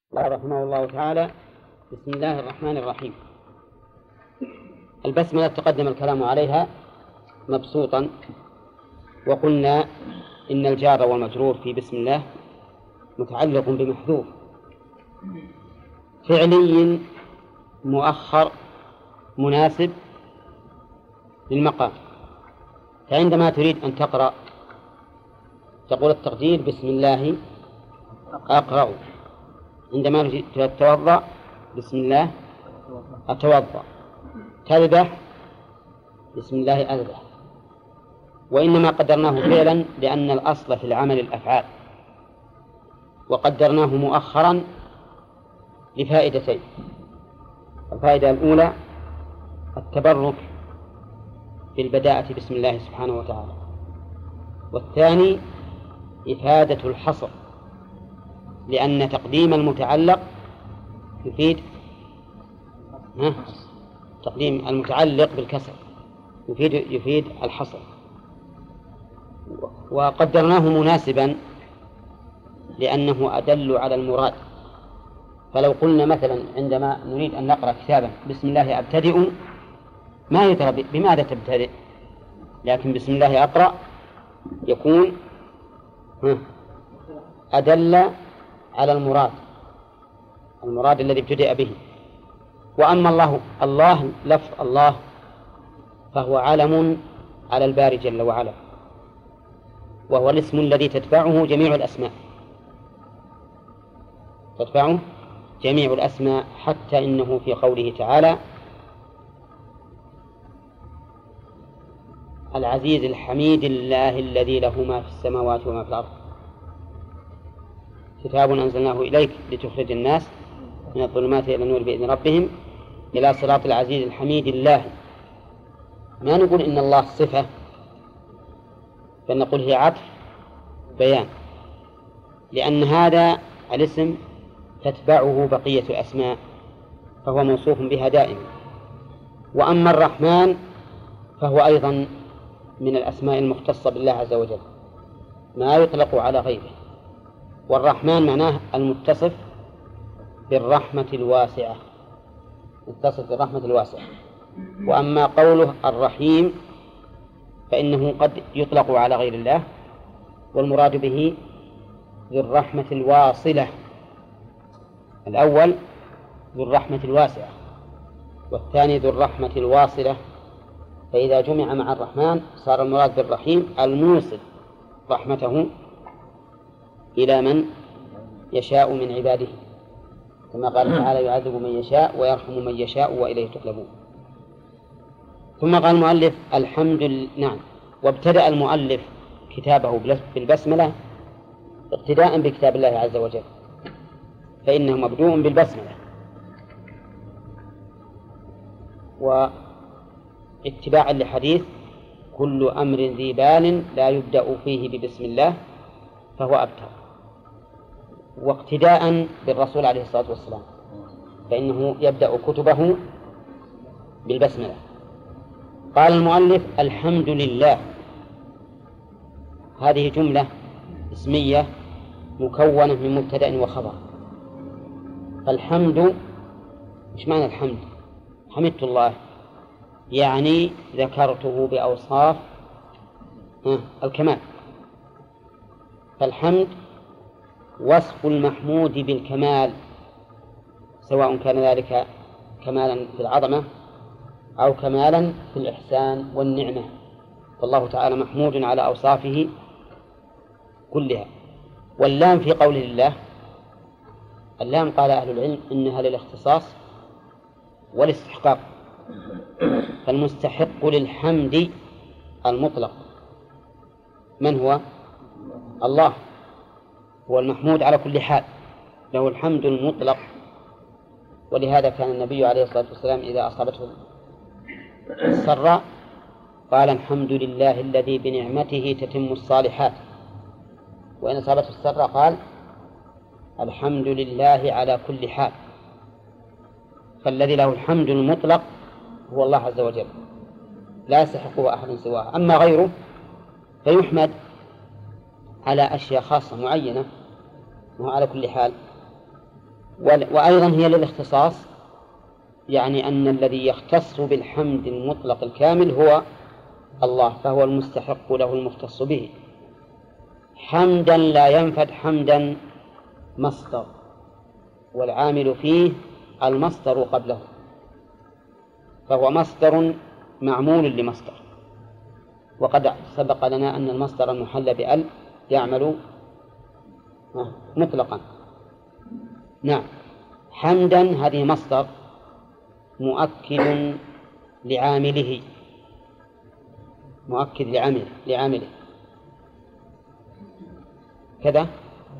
قال رحمه الله تعالى: بسم الله الرحمن الرحيم. البسملة تقدم الكلام عليها مبسوطا، وقلنا إن الجار والمجرور في بسم الله متعلق بمحذوف فعلي مؤخر مناسب للمقام. فعندما تريد أن تقرأ تقول التقدير: بسم الله أقرأ. عندما تريد تتوضأ: بسم الله أتوضأ. تذبح: بسم الله أذبح. وإنما قدرناه فعلا لأن الأصل في العمل الأفعال، وقدرناه مؤخرا لفائدتين: الفائدة الأولى التبرك بالبداءة بسم الله سبحانه وتعالى، والثاني إفادة الحصر، لأن تقديم المتعلق تقديم المتعلق بالكسر يفيد الحصر. وقدرناه مناسبا لأنه أدل على المراد. فلو قلنا مثلا عندما نريد أن نقرأ كتابا: بسم الله أبتدئ، ما يدرى بماذا تبتدئ، لكن بسم الله أقرأ يكون أدل على المراد الذي ابتدأ به. وأما الله لفظ الله فهو علم على الباري جل وعلا، وهو الاسم الذي تتبعه جميع الأسماء، حتى إنه في قوله تعالى: العزيز الحميد الله الذي له ما في السماوات وما في الأرض، كتاب أنزلناه إليك لتخرج الناس من الظلمات إلى النور بإذن ربهم إلى صراط العزيز الحميد الله. ما نقول إن الله صفة، بل نقول هي عطف بيان، لأن هذا الاسم تتبعه بقية الأسماء، فهو موصوف بها دائما. وأما الرحمن فهو أيضا من الأسماء المختصة بالله عز وجل، ما يطلق على غيره. والرحمن معناه المتصف بالرحمة الواسعة، وأما قوله الرحيم فإنه قد يطلق على غير الله، والمراد به ذو الرحمة الواصلة. الأول ذو الرحمة الواسعة، والثاني ذو الرحمة الواصلة. فإذا جمع مع الرحمن صار المراد بالرحيم الموصل رحمته إلى من يشاء من عباده، كما قال تعالى: يعذب من يشاء ويرحم من يشاء وإليه تقلبون. ثم قال المؤلف وابتدأ المؤلف كتابه بالبسملة اقتداء بكتاب الله عز وجل، فإنه مبدوء بالبسملة، واتباعا لحديث: كل أمر ذي بال لا يبدأ فيه ببسم الله فهو أبتر، واقتداء بالرسول عليه الصلاة والسلام، فإنه يبدأ كتبه بالبسملة. قال المؤلف: الحمد لله. هذه جملة اسمية مكونة من مبتدأ وخبر. فالحمد، إيش معنى الحمد؟ حمدت الله، يعني ذكرته بأوصاف الكمال. فالحمد وصف المحمود بالكمال، سواء كان ذلك كمالا في العظمة أو كمالا في الإحسان والنعمة، فالله تعالى محمود على أوصافه كلها. واللام في قول الله، اللام قال أهل العلم إنها للاختصاص والاستحقاق، فالمستحق للحمد المطلق من هو؟ الله، هو المحمود على كل حال، له الحمد المطلق. ولهذا كان النبي عليه الصلاة والسلام إذا أصابته السراء قال: الحمد لله الذي بنعمته تتم الصالحات. وإن أصابته السراء قال: الحمد لله على كل حال. فالذي له الحمد المطلق هو الله عز وجل، لا يستحقه أحد سواه. أما غيره فيحمد على أشياء خاصة معينة، وهو على كل حال وأيضا هي للاختصاص، يعني أن الذي يختص بالحمد المطلق الكامل هو الله، فهو المستحق له المختص به. حمدا لا ينفد حمدا مصدر، والعامل فيه المصدر قبله، فهو مصدر معمول لمصدر، وقد سبق لنا أن المصدر المحل بأل يعمل مطلقا. نعم، حمدا هذه مصدر مؤكد لعامله، مؤكد لعامله كذا.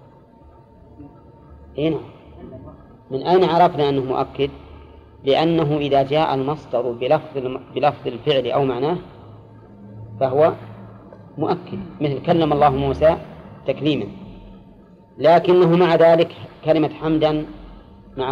هنا من أين عرفنا أنه مؤكد؟ لأنه إذا جاء المصدر بلفظ الفعل أو معناه فهو مؤكد، مثل كلم الله موسى تكليما، لكنه مع ذلك كلمة حمدا مع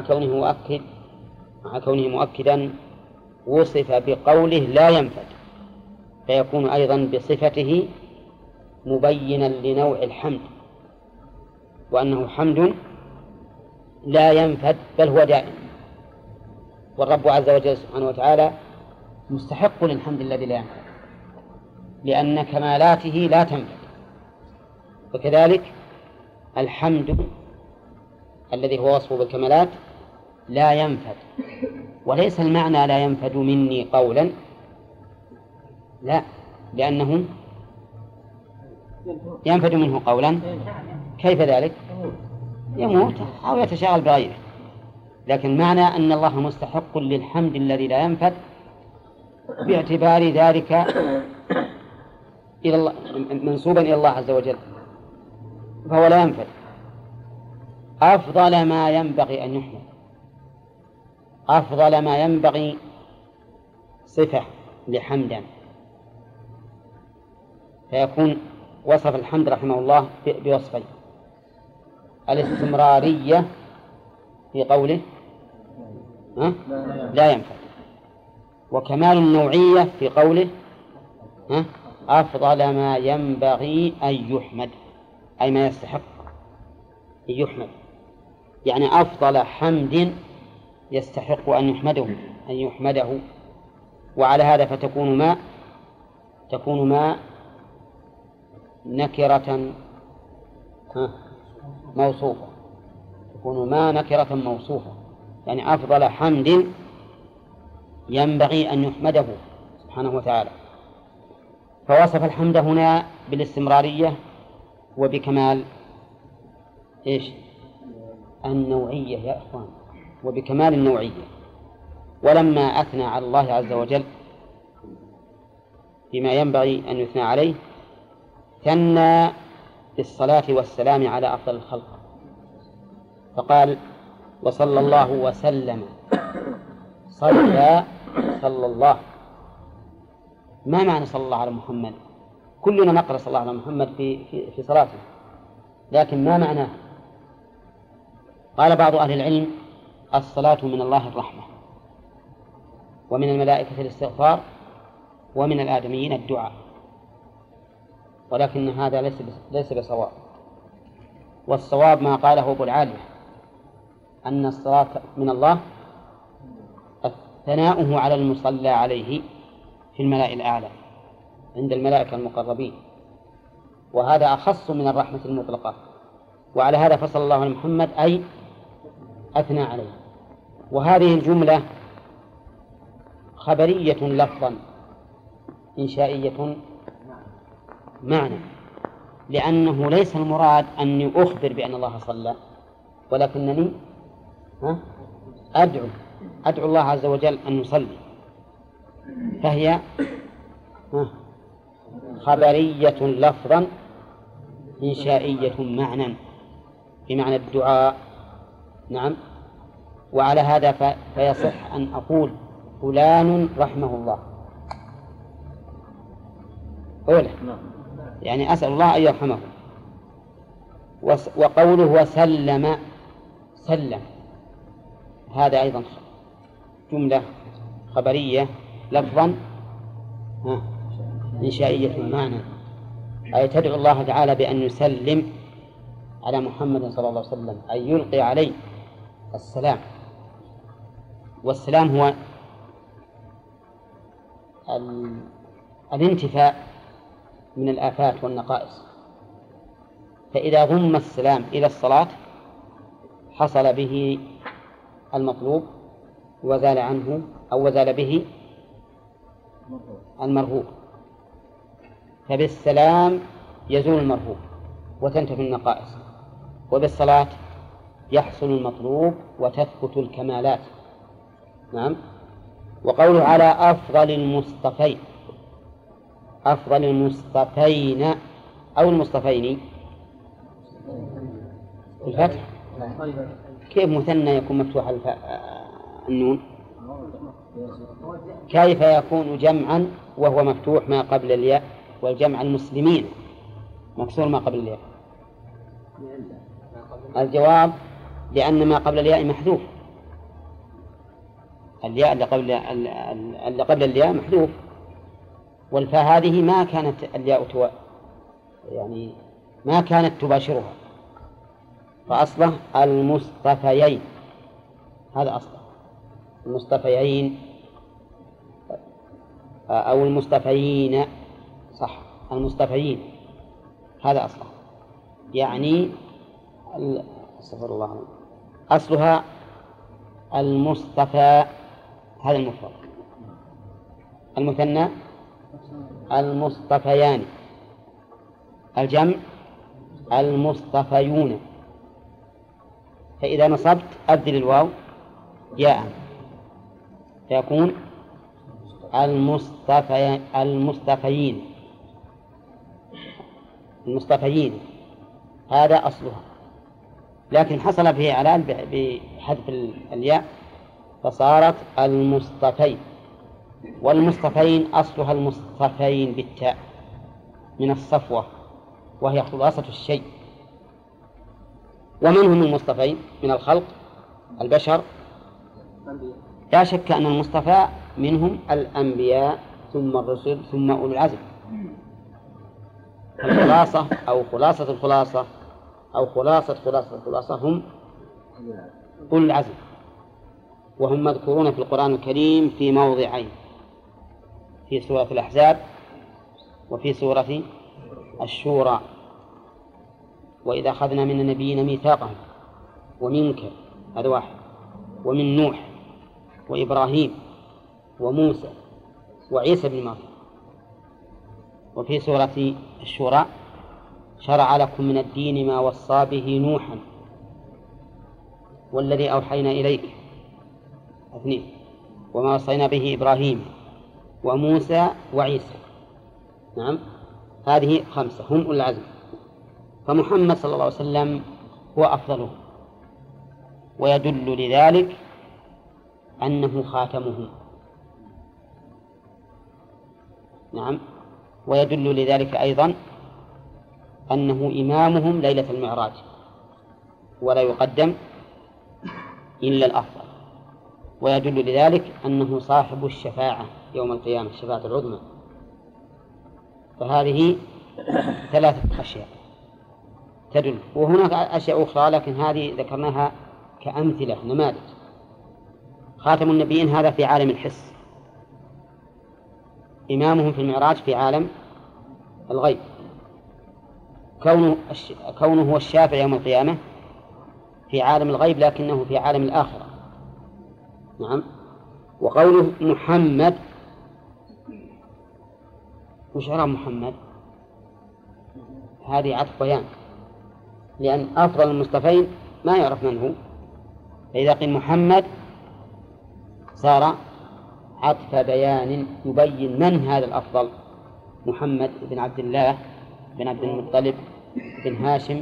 كونه مؤكدا وصف بقوله لا ينفد، فيكون أيضا بصفته مبينا لنوع الحمد، وأنه حمد لا ينفد بل هو دائم. والرب عز وجل سبحانه وتعالى مستحق للحمد الذي لا ينفد، لأن كمالاته لا تنفد، وكذلك الحمد الذي هو وصفه بالكمالات لا ينفد، وليس المعنى لا ينفد مني قولا، لا، لأنه ينفد منه قولا. كيف ذلك؟ يموت أو يتشاغل بغيره، لكن معنى أن الله مستحق للحمد الذي لا ينفد باعتبار ذلك إلى الله، منسوبا إلى الله عز وجل، فهو لا ينفد. أفضل ما ينبغي أن يحمد، أفضل ما ينبغي صفة لحمدا، فيكون وصف الحمد رحمه الله بوصفين: الاستمرارية في قوله لا ينفد، وكمال النوعية في قوله أفضل ما ينبغي أن يحمد، أي ما يستحق أن يحمد، يعني أفضل حمد يستحق أن يحمده. وعلى هذا فتكون ما نكرة موصوفة، تكون ما نكرة موصوفة، يعني أفضل حمد ينبغي أن يحمده سبحانه وتعالى. فوصف الحمد هنا بالاستمرارية وبكمال النوعية يا إخوان، وبكمال النوعية. ولما أثنى على الله عز وجل بما ينبغي أن يثنى عليه ثنى بالصلاة والسلام على أفضل الخلق، فقال: وصلى الله وسلم. صلى الله، ما معنى صلى الله على محمد؟ كلنا نقرأ صلى الله على محمد في صلاته، لكن ما معناه؟ قال بعض أهل العلم: الصلاة من الله الرحمة، ومن الملائكة الاستغفار، ومن الآدميين الدعاء، ولكن هذا ليس بصواب. والصواب ما قاله أبو العالية، أن الصلاة من الله ثناؤه على المصلى عليه في الملأ الأعلى عند الملائكة المقربين، وهذا أخص من الرحمة المطلقة. وعلى هذا فصل الله على محمد أي أثنى عليه. وهذه الجملة خبرية لفظا، إنشائية معنى، لأنه ليس المراد أني أخبر بأن الله صلى، ولكنني أدعو الله عز وجل أن يصلي، فهي خبرية لفظا إنشائية معنى، بمعنى الدعاء. نعم. وعلى هذا فيصح أن أقول فلان رحمه الله أولا، يعني أسأل الله أن يرحمه. وقوله وسلم، هذا أيضا جملة خبرية لفظا إنشائية معنى، أي تدعو الله تعالى بأن يسلم على محمد صلى الله عليه وسلم، أي يلقي عليه السلام. والسلام هو الانتفاء من الآفات والنقائص. فإذا ضم السلام إلى الصلاة حصل به المطلوب وزال عنه أو وزال به المرهوب. فبالسلام يزول المرهوب وتنتفي النقائص، وبالصلاة يحصل المطلوب وتثبت الكمالات. نعم. وقوله على أفضل المصطفين، أفضل المصطفين أو المصطفين الفتح، كيف مثنى يكون مفتوح النون؟ كيف يكون جمعا وهو مفتوح ما قبل الياء، والجمع المسلمين مكسور ما قبل الياء؟ الجواب لأن ما قبل الياء محذوف، الياء اللي قبل الياء محذوف، والفاء هذه ما كانت الياء يعني ما كانت تباشرها، فأصله المصطفيين، هذا أصله المصطفيين أو المصطفيين، صح، المصطفيين هذا أصله، يعني استغفر الله، أصلها المصطفى، هذا المفرد، المثنى المصطفيان، الجمع المصطفيون. فإذا نصبت أبدل الواو ياء فيكون المصطفيين، هذا أصلها. لكن حصل فيه إعلان بحذف الياء فصارت المصطفين، والمصطفين أصلها المصطفين بالتاء من الصفوة وهي خلاصة الشيء. ومن هم المصطفين من الخلق؟ البشر، لا شك أن المصطفى منهم الأنبياء ثم الرسل ثم أولو العزم. الخلاصة أو خلاصة الخلاصة أو خلاصة الخلاصة هم أولو العزم، وهم مذكورون في القرآن الكريم في موضعين، في سورة الأحزاب وفي سورة الشورى. وإذا أخذنا من النبيين ميثاقهم ومنك، هذا واحد، ومن نوح وإبراهيم وموسى وعيسى بن مريم. وفي سورة الشورى شرع لكم من الدين ما وصى به نوحا والذي أوحينا إليك، اثنين، وما وصينا به إبراهيم وموسى وعيسى. نعم، هذه خمسة هم أولو العزم. فمحمد صلى الله عليه وسلم هو أفضلهم، ويدل لذلك أنه خاتمهم. نعم، ويدل لذلك أيضا أنه إمامهم ليلة المعراج، ولا يقدم إلا الأفضل. ويدل لذلك أنه صاحب الشفاعة يوم القيامة، الشفاعة العظمى. فهذه ثلاثة أشياء تدل، وهناك أشياء أخرى لكن هذه ذكرناها كأمثلة نماذج. خاتم النبيين هذا في عالم الحس، إمامهم في المعراج في عالم الغيب، كونه هو الشافع يوم القيامة في عالم الغيب لكنه في عالم الآخرة. نعم. وقوله محمد، وش إعراب محمد؟ هذه عطف بيان، لأن أفضل المصطفين ما يعرف من هو، فإذا قيل محمد صار عطف بيان يبين من هذا الأفضل. محمد بن عبد الله بن عبد المطلب بن هاشم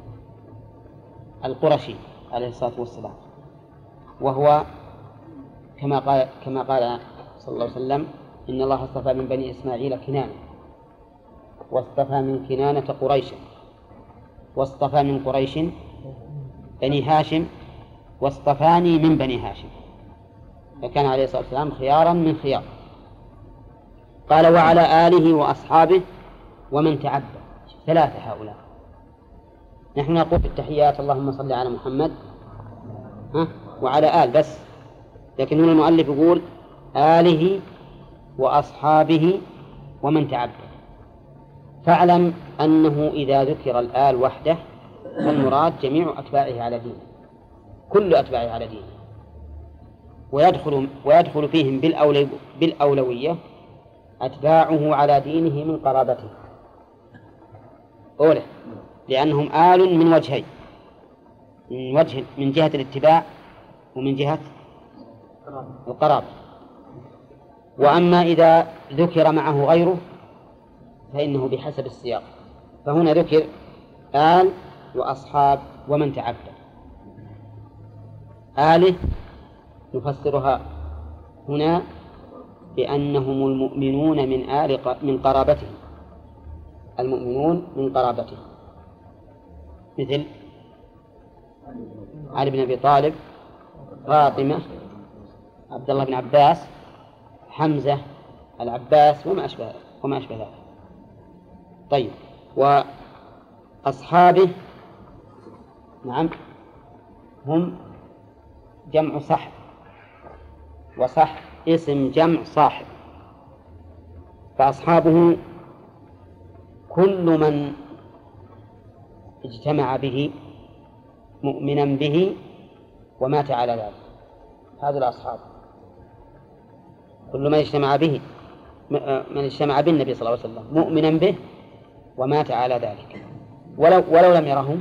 القرشي عليه الصلاة والسلام، وهو كما قال صلى الله عليه وسلم: إن الله اصطفى من بني إسماعيل كنانة، واصطفى من كنانة قريشا، واصطفى من قريش بني هاشم، واصطفاني من بني هاشم. فكان عليه الصلاة والسلام خيارا من خيار. قال: وعلى آله وأصحابه ومن تعبد. ثلاثة هؤلاء. نحن نقول في التحيات: اللهم صل على محمد وعلى آل بس، لكن هنا المؤلف يقول آله وأصحابه ومن تعبد. فاعلم أنه إذا ذكر الآل وحده فالمراد جميع أتباعه على دينه، كل أتباعه على دينه، ويدخل فيهم بالأولوية أتباعه على دينه من قرابته أوله، لأنهم آل من وجهين، من جهة الاتباع ومن جهة القرابة. وأما إذا ذكر معه غيره فإنه بحسب السياق، فهنا ذكر آل وأصحاب ومن تعبد. آله نفسرها هنا بأنهم المؤمنون من قرابته، المؤمنون من قرابته، مثل علي بن أبي طالب، فاطمة، عبد الله بن عباس، حمزة، العباس وما أشبه ذلك. طيب، وأصحابه نعم هم جمع صحب، وصح اسم جمع صاحب، فأصحابه كل من اجتمع به مؤمنا به ومات على ذلك، هذا الأصحاب. كل من اجتمع به، من اجتمع بالنبي صلى الله عليه وسلم مؤمنا به ومات على ذلك، ولو لم يره.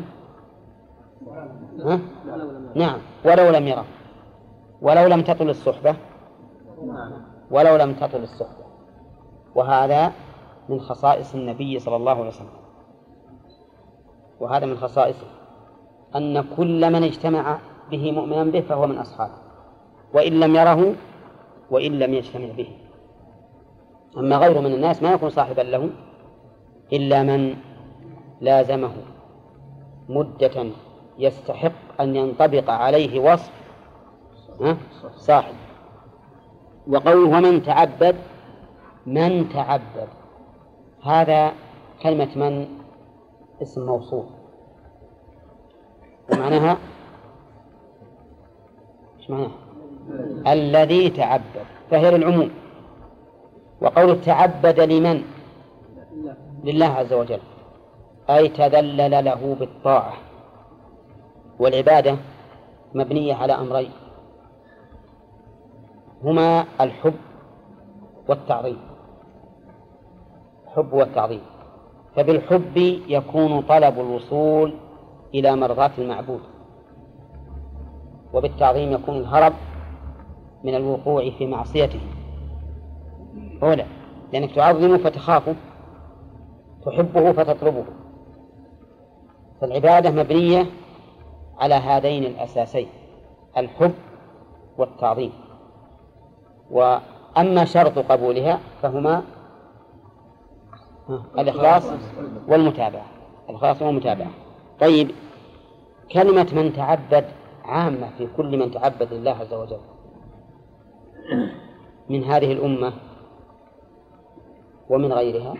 نعم، ولو لم يره، ولو لم تطل الصحبة، ولو لم تطل الصحبة. وهذا من خصائص النبي صلى الله عليه وسلم، وهذا من خصائصه أن كل من اجتمع به مؤمنا به فهو من أصحابه، وإن لم يره وإن لم يجتمع به. أما غيره من الناس ما يكون صاحبا له إلا من لازمه مدة يستحق أن ينطبق عليه وصف صاحب. وقوله ومن تعبد، من تعبد هذا كلمة من اسم موصول، ومعناها إيش معناها؟ الذي تعبد، فهي للعموم. وقوله تعبد لمن؟ لله عز وجل، أي تذلل له بالطاعة. والعبادة مبنية على أمرين، هما الحب والتعظيم. الحب والتعظيم، فبالحب يكون طلب الوصول إلى مرضاة المعبود، وبالتعظيم يكون الهرب من الوقوع في معصيته. أولا لأنك تعظمه فتخافه، تحبه فتطلبه. فالعبادة مبنية على هذين الأساسين، الحب والتعظيم. وأما شرط قبولها فهما الإخلاص والمتابعة، الإخلاص والمتابعة. طيب، كلمة من تعبد عامة في كل من تعبد لله عز وجل من هذه الأمة ومن غيرها،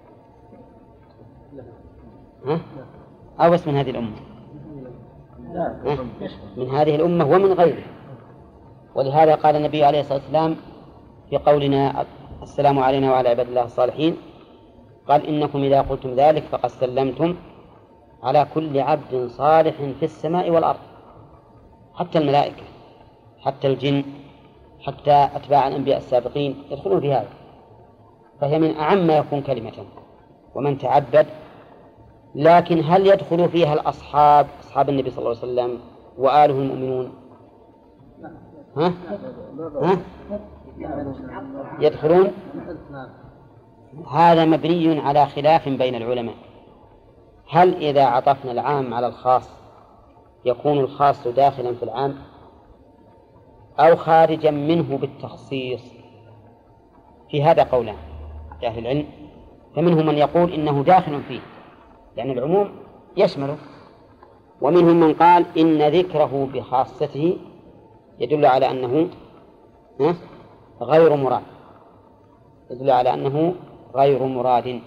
أو بس من هذه الأمة؟ من هذه الأمة ومن غيرها. ولهذا قال النبي عليه الصلاة والسلام في قولنا السلام علينا وعلى عباد الله الصالحين، قال إنكم إذا قلتم ذلك فقد سلمتم على كل عبد صالح في السماء والأرض، حتى الملائكة، حتى الجن، حتى أتباع الأنبياء السابقين يدخلون في هذا. فهي من أعم ما يكون كلمة ومن تعبد. لكن هل يدخل فيها الأصحاب، أصحاب النبي صلى الله عليه وسلم وآله المؤمنون؟ يدخلون؟ هذا مبني على خلاف بين العلماء. هل إذا عطفنا العام على الخاص يكون الخاص داخلا في العام أو خارجا منه بالتخصيص؟ في هذا قولان أهل العلم، فمنهم من يقول إنه داخل فيه لأن العموم يشمله، ومنهم من قال إن ذكره بخاصته يدل على أنه غير مراد، يدل على أنه غير مراد.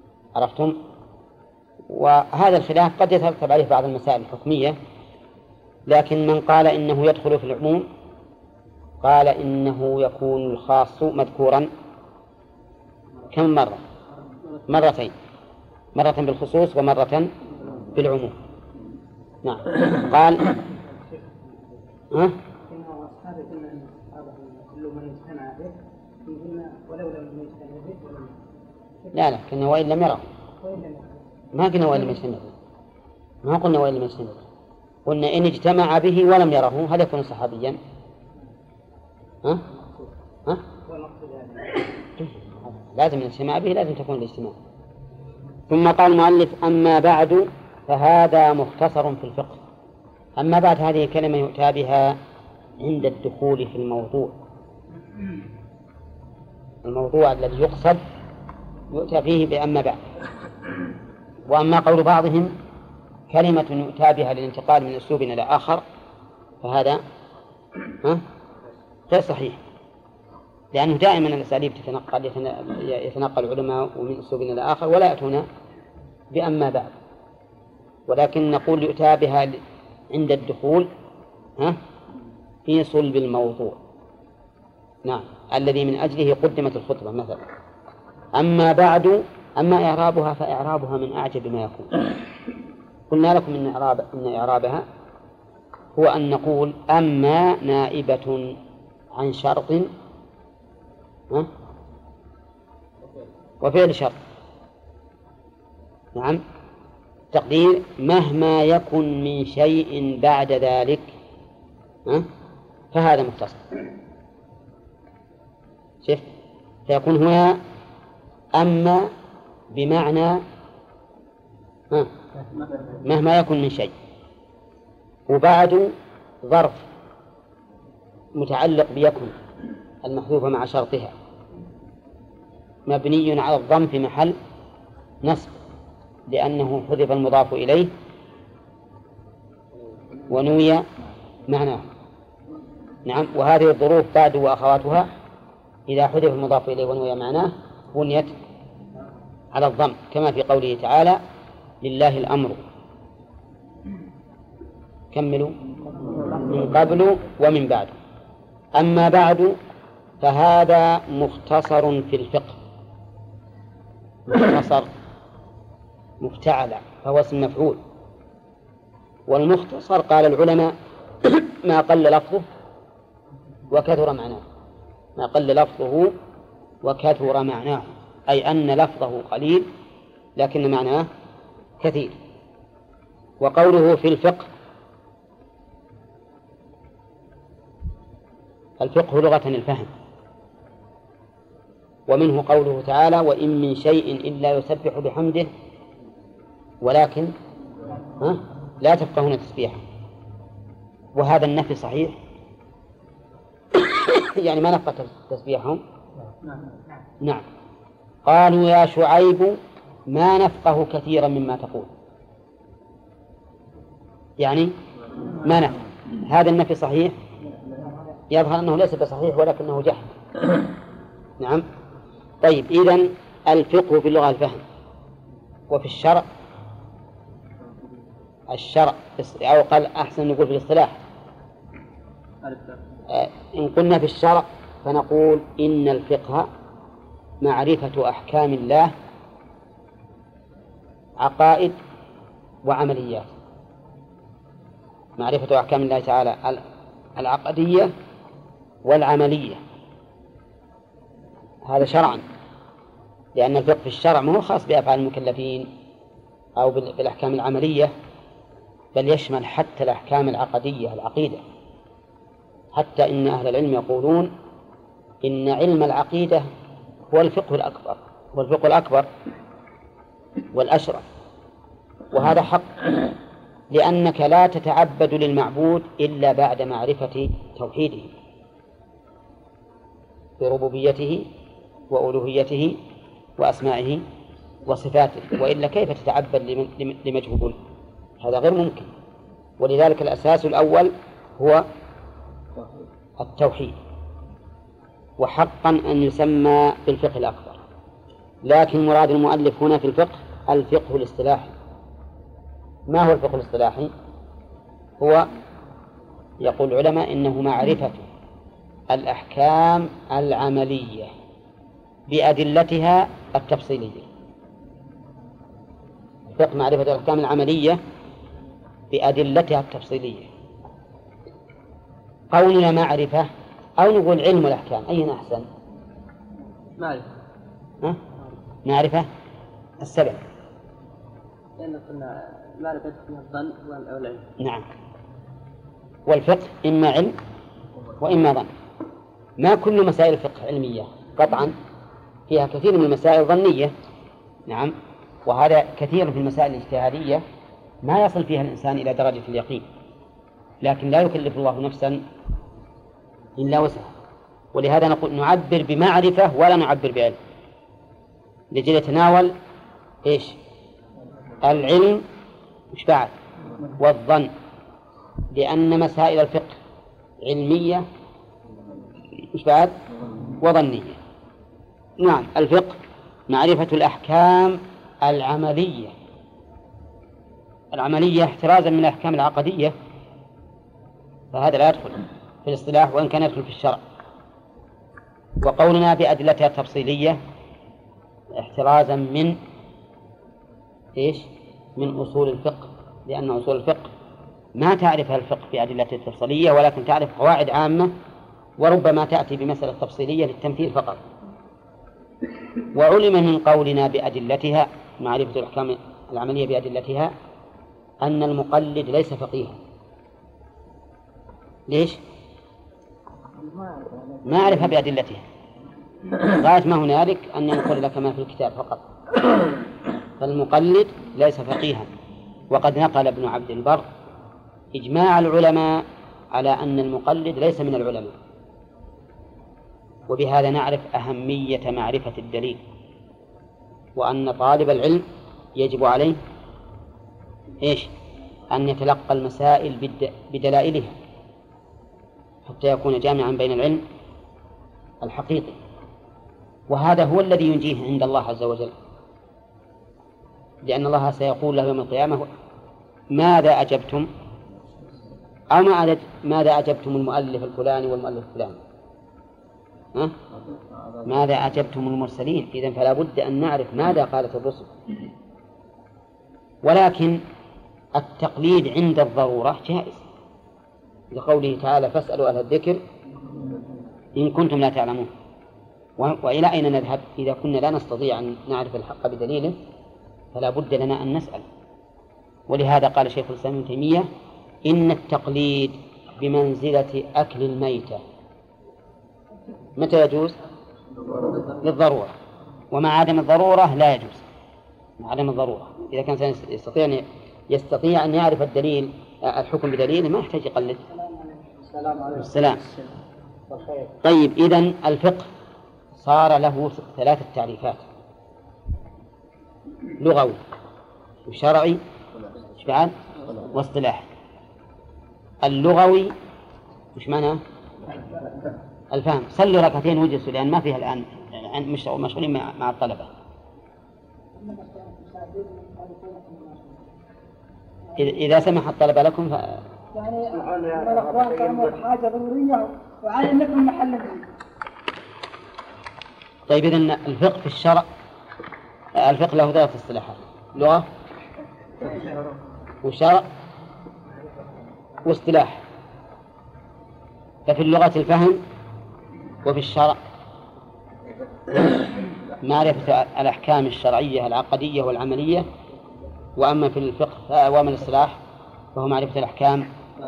عرفتم؟ وهذا الخلاف قد يترتب عليه بعض المسائل الحكمية، لكن من قال إنه يدخل في العموم قال إنه يكون الخاص مذكورا كم مرة؟ مرتين، مرة بالخصوص ومرة بالعموم. نعم. قال ها؟ لا كنا وإن لم يره، ما قلنا وإن لم يجتمع به، ما قلنا وإن لم يجتمع به، قلنا إن اجتمع به ولم يره هل يكون صحابيا؟ ها؟ ها؟ لازم الاجتماع به، لازم تكون الاجتماع. ثم قال المؤلف أما بعد فهذا مختصر في الفقه. أما بعد هذه كلمة يؤتى بها عند الدخول في الموضوع الذي يقصد يؤتى فيه بأما بعد. وأما قول بعضهم كلمة يؤتى بها للانتقال من أسلوب إلى آخر فهذا غير صحيح، لأنه دائما الأساليب يتنقل العلماء ومن أسلوب إلى آخر ولا يأتون بأما بعد، ولكن نقول يؤتى بها عند الدخول في صلب الموضوع. نعم، الذي من أجله قدمت الخطبة مثلا. أما بعد، أما إعرابها فإعرابها من أعجب ما يكون. قلنا لكم إن إعرابها هو أن نقول أما نائبة عن شرط وفعل شرط. نعم، تقدير مهما يكن من شيء بعد ذلك فهذا مختصر. شوف، فيكون هنا أما بمعنى مهما يكن من شيء، وبعد ظرف متعلق بيكن المحذوفة مع شرطها مبني على الضم في محل نصب لأنه حذف المضاف إليه ونوي معناه. نعم، وهذه الظروف بعد وأخواتها إذا حذف المضاف إليه ونوي معناه بنيت على الضم، كما في قوله تعالى لله الأمر كملوا من قبل ومن بعد. أما بعد فهذا مختصر في الفقه. مختصر مفتعل فهو اسم مفعول، والمختصر قال العلماء ما قل لفظه وكثر معناه. ما قل لفظه وكثر معناه، أي أن لفظه قليل لكن معناه كثير. وقوله في الفقه، الفقه لغة الفهم، ومنه قوله تعالى وإن من شيء إلا يسبح بحمده ولكن لا تفقهون تسبيحه. وهذا النفي صحيح يعني ما نفقه تسبيحهم. نعم، قالوا يا شعيب ما نفقه كثيرا مما تقول، يعني ما نفقه. هذا النفي صحيح، يظهر أنه ليس بصحيح ولكنه جحد. نعم. طيب، إذن الفقه في اللغة الفهم، وفي الشرع أو قال أحسن نقول في الاصطلاح. إن قلنا في الشرع فنقول إن الفقه معرفة أحكام الله عقائد وعمليات. معرفة أحكام الله تعالى العقدية والعملية، هذا شرعا، لأن الفقه في الشرع ما هو خاص بأفعال المكلفين أو بالأحكام العملية، بل يشمل حتى الأحكام العقدية العقيدة. حتى إن أهل العلم يقولون إن علم العقيدة هو الفقه الأكبر، هو الفقه الأكبر والأشرف. وهذا حق، لأنك لا تتعبد للمعبود إلا بعد معرفة توحيده بربوبيته وألوهيته وأسمائه وصفاته، وإلا كيف تتعبد لمجهول؟ هذا غير ممكن. ولذلك الأساس الأول هو التوحيد، وحقا أن يسمى بالفقه الأكبر. لكن مراد المؤلف هنا في الفقه الفقه الاصطلاحي. ما هو الفقه الاصطلاحي؟ هو يقول العلماء إنه معرفة الأحكام العملية بأدلتها التفصيلية. الفقه معرفة الأحكام العملية بأدلتها التفصيلية. قولنا معرفة أو نقول علم الأحكام، أين أحسن؟ معرفة السبب، لأن كنا معرفة فيها الظن والعلم. نعم. والفقه إما علم وإما ظن. ما كل مسائل الفقه علمية قطعا، فيها كثير من المسائل ظنية، نعم، وهذا كثير في المسائل الاجتهادية ما يصل فيها الإنسان إلى درجة اليقين، لكن لا يكلف الله نفسا إلا وسعها. ولهذا نقول نعبر بمعرفة ولا نعبر بعلم، لجل يتناول إيش؟ العلم مش بعد والظن، لأن مسائل الفقه علمية مش بعد وظنية. نعم. الفقه معرفة الأحكام العملية احترازا من الأحكام العقدية، فهذا لا يدخل في الاصطلاح وإن كان يدخل في الشرع. وقولنا بأدلتها التفصيلية احترازا من إيش؟ من أصول الفقه، لأن أصول الفقه ما تعرفها الفقه بأدلته التفصيلية، ولكن تعرف قواعد عامة، وربما تأتي بمسألة تفصيلية للتمثيل فقط. وعلم من قولنا بأدلتها معرفة الأحكام العملية بأدلتها أن المقلد ليس فقيها. ليش؟ ما عرفها بأدلتها، غاية ما هنالك أن ينقل لك ما في الكتاب فقط، فالمقلد ليس فقيها. وقد نقل ابن عبد البر إجماع العلماء على أن المقلد ليس من العلماء. وبهذا نعرف أهمية معرفة الدليل، وأن طالب العلم يجب عليه إيش؟ أن يتلقى المسائل بدلائلها حتى يكون جامعا بين العلم الحقيقي، وهذا هو الذي ينجيه عند الله عز وجل، لأن الله سيقول له يوم القيامة ماذا أجبتم، أو ماذا أجبتم المؤلف الفلاني والمؤلف الفلاني، ماذا أجبتم المرسلين. إذن فلا بد أن نعرف ماذا قالت الرسل. ولكن التقليد عند الضرورة جائز، لقوله تعالى فاسألوا أهل الذكر إن كنتم لا تعلمون. وإلى أين نذهب إذا كنا لا نستطيع أن نعرف الحق بدليله؟ فلا بد لنا أن نسأل. ولهذا قال شيخ الإسلام ابن تيمية إن التقليد بمنزلة أكل الميتة. متى يجوز؟ للضرورة، ومع عدم الضرورة لا يجوز. مع عدم الضرورة إذا كان يستطيع أن يعرف الدليل الحكم بدليله ما يحتاج يقلد. السلام. طيب، إذن الفقه صار له 3 تعريفات: لغوي وشرعي واصطلاحي. اللغوي مش معناه الفهم. صلوا ركعتين وجلسوا، لأن ما فيها الآن مشغولين مع الطلبة. إذا سمح الطلبة لكم يعني الأخوان كانوا حاجة ضرورية وعلى أنكم محل. طيب، إذن الفقه في الشرع، الفقه له 3 اصطلاحات: لغة وشرع واصطلاح. ففي اللغة الفهم، وفي الشرع معرفة الأحكام الشرعية العقدية والعملية. وأما في الفقه وأما الاصطلاح فهو معرفة الأحكام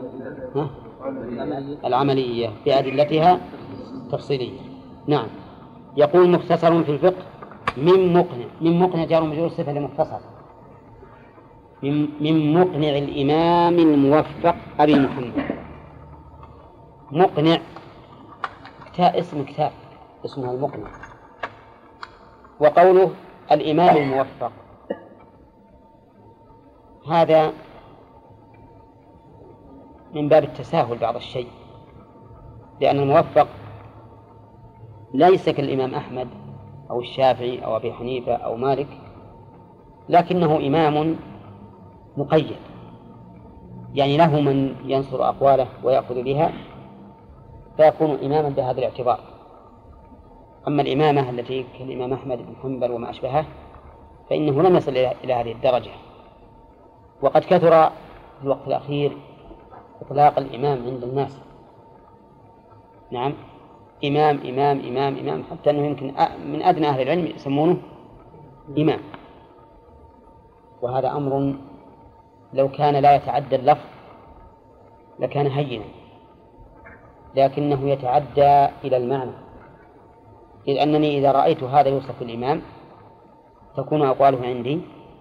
العملية بأدلتها تفصيلية. نعم. يقول مختصر في الفقه من مقنع جار ومجرور صفة لمختصر، من مقنع الإمام الموفق أبي محمد. مقنع اسم كتاب اسمه المقنع. وقوله الإمام الموفق هذا من باب التساهل بعض الشيء، لأن الموفق ليس كالإمام أحمد أو الشافعي أو أبي حنيفة أو مالك، لكنه إمام مقيد، يعني له من ينصر أقواله ويأخذ بها فيكون إماما بهذا الاعتبار. أما الإمامة التي كالإمام أحمد بن حنبل وما أشبهه فإنه لم يصل إلى هذه الدرجة. وقد كثر في الوقت الأخير إطلاق الإمام عند الناس. نعم، إمام إمام إمام إمام، حتى أنه يمكن من أدنى أهل العلم يسمونه إمام. وهذا أمر لو كان لا يتعدى اللفظ لكان هينا، لكنه يتعدى إلى المعنى. إذ أنني إذا رأيت هذا يوصف الإمام تكون أقواله عندي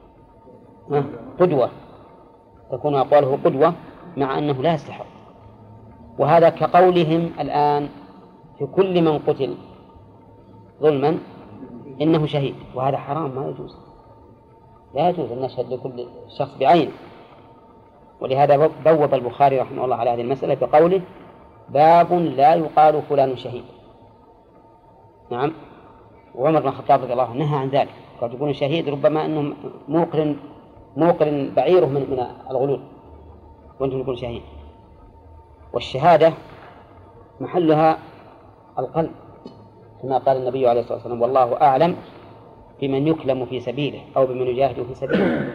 قدوة، تكون أقواله قدوة مع أنه لا يستحق. وهذا كقولهم الآن في كل من قتل ظلما إنه شهيد، وهذا حرام، ما يجوز، لا يجوز أن نشهد لكل شخص بعينه. ولهذا بوب البخاري رحمه الله على هذه المسألة بقوله: باب لا يقال فلان شهيد. نعم. وعمر بن الخطاب رضي الله عنه نهى عن ذلك، قد يكون شهيد ربما أنه موقر بعيره من الغلول وأنه يكون شهيد. والشهادة محلها القلب، كما قال النبي عليه الصلاة والسلام: والله أعلم بمن يكلم في سبيله أو بمن يجاهد في سبيله.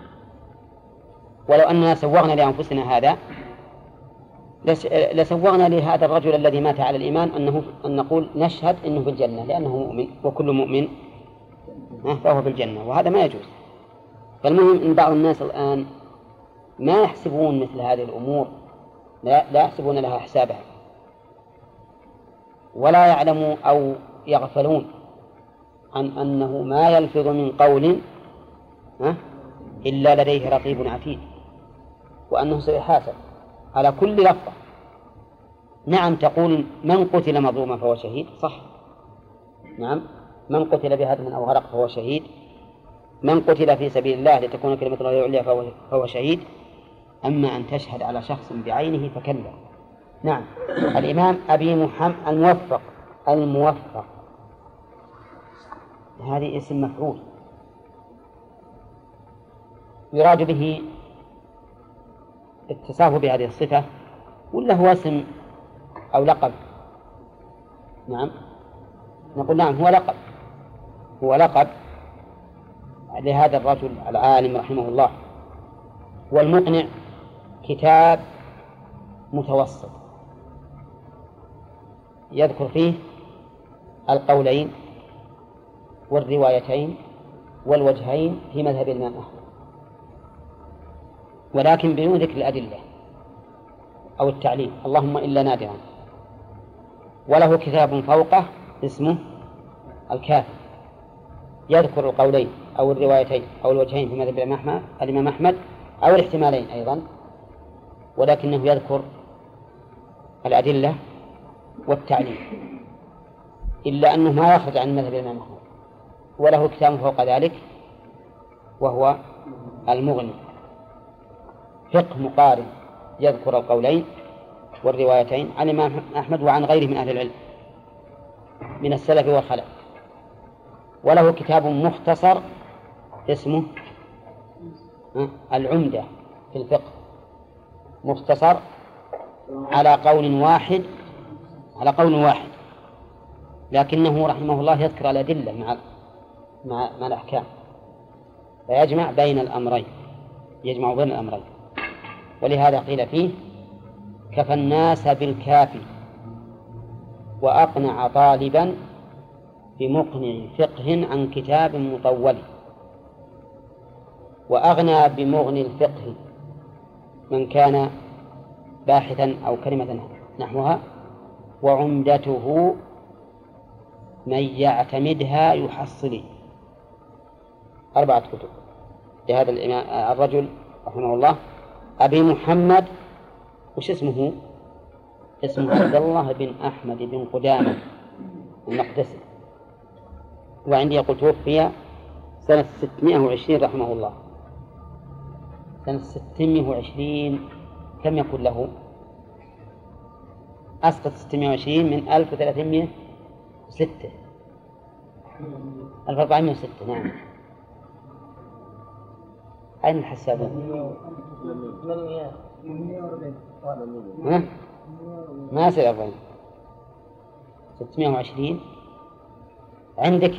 ولو أننا سوغنا لأنفسنا هذا لسوغنا لهذا الرجل الذي مات على الإيمان أن نقول نشهد إنه في الجنة لأنه مؤمن، وكل مؤمن فهو في الجنة، وهذا ما يجوز. فالمهم أن بعض الناس الآن ما يحسبون مثل هذه الأمور، لا يحسبون لها حسابها، ولا يعلموا أو يغفلون عن أنه ما يلفظ من قول إلا لديه رقيب عتيد، وأنه سيحاسب على كل لفظة. نعم، تقول من قتل مظلوما فهو شهيد، صح، نعم، من قتل بهدم أو غرق فهو شهيد، من قتل في سبيل الله لتكون كلمة الله العليا فهو شهيد. أما أن تشهد على شخص بعينه فكلا. نعم. الإمام أبي محمد الموفق هذه اسم مفعول يراد به اتصافه بهذه الصفة، ولا هو اسم أو لقب؟ نعم، نقول نعم، هو لقب لهذا الرجل العالم رحمه الله. والمقنع كتاب متوسط يذكر فيه القولين والروايتين والوجهين في مذهب الإمام أحمد، ولكن بدون ذكر الأدلة أو التعليل، اللهم إلا نادرا. وله كتاب فوقه اسمه الكافي يذكر القولين أو الروايتين أو الوجهين في مذهب الإمام أحمد أو الاحتمالين أيضا، ولكنه يذكر الأدلة والتعليل، إلا أنه ما يخرج عن مذهب الإمام أحمد. وله كتاب فوق ذلك وهو المغني، فقه مقارن يذكر القولين والروايتين عن الإمام أحمد وعن غيره من أهل العلم من السلف والخلف. وله كتاب مختصر اسمه العمدة في الفقه، مختصر على قول واحد، لكنه رحمه الله يذكر الأدلة مع الأحكام، فيجمع بين الأمرين، ولهذا قيل فيه: كفى الناس بالكافي وأقنع طالبا بمقنع فقه عن كتاب مطول، وأغنى بمغني الفقه من كان باحثا أو كلمة نحوها، وعمدته من يعتمدها يحصل. 4 كتب لهذا الرجل رحمه الله أبي محمد. وش اسمه؟ اسمه عبد الله بن أحمد بن قدامة المقدسي، وعندي يقول توفي سنة 620 رحمه الله. سنة 620 كم يكون له؟ أسقط 620 من 1306 1406. نعم. أين الحسابون؟ ها؟ ما يصير 40. 620 عندك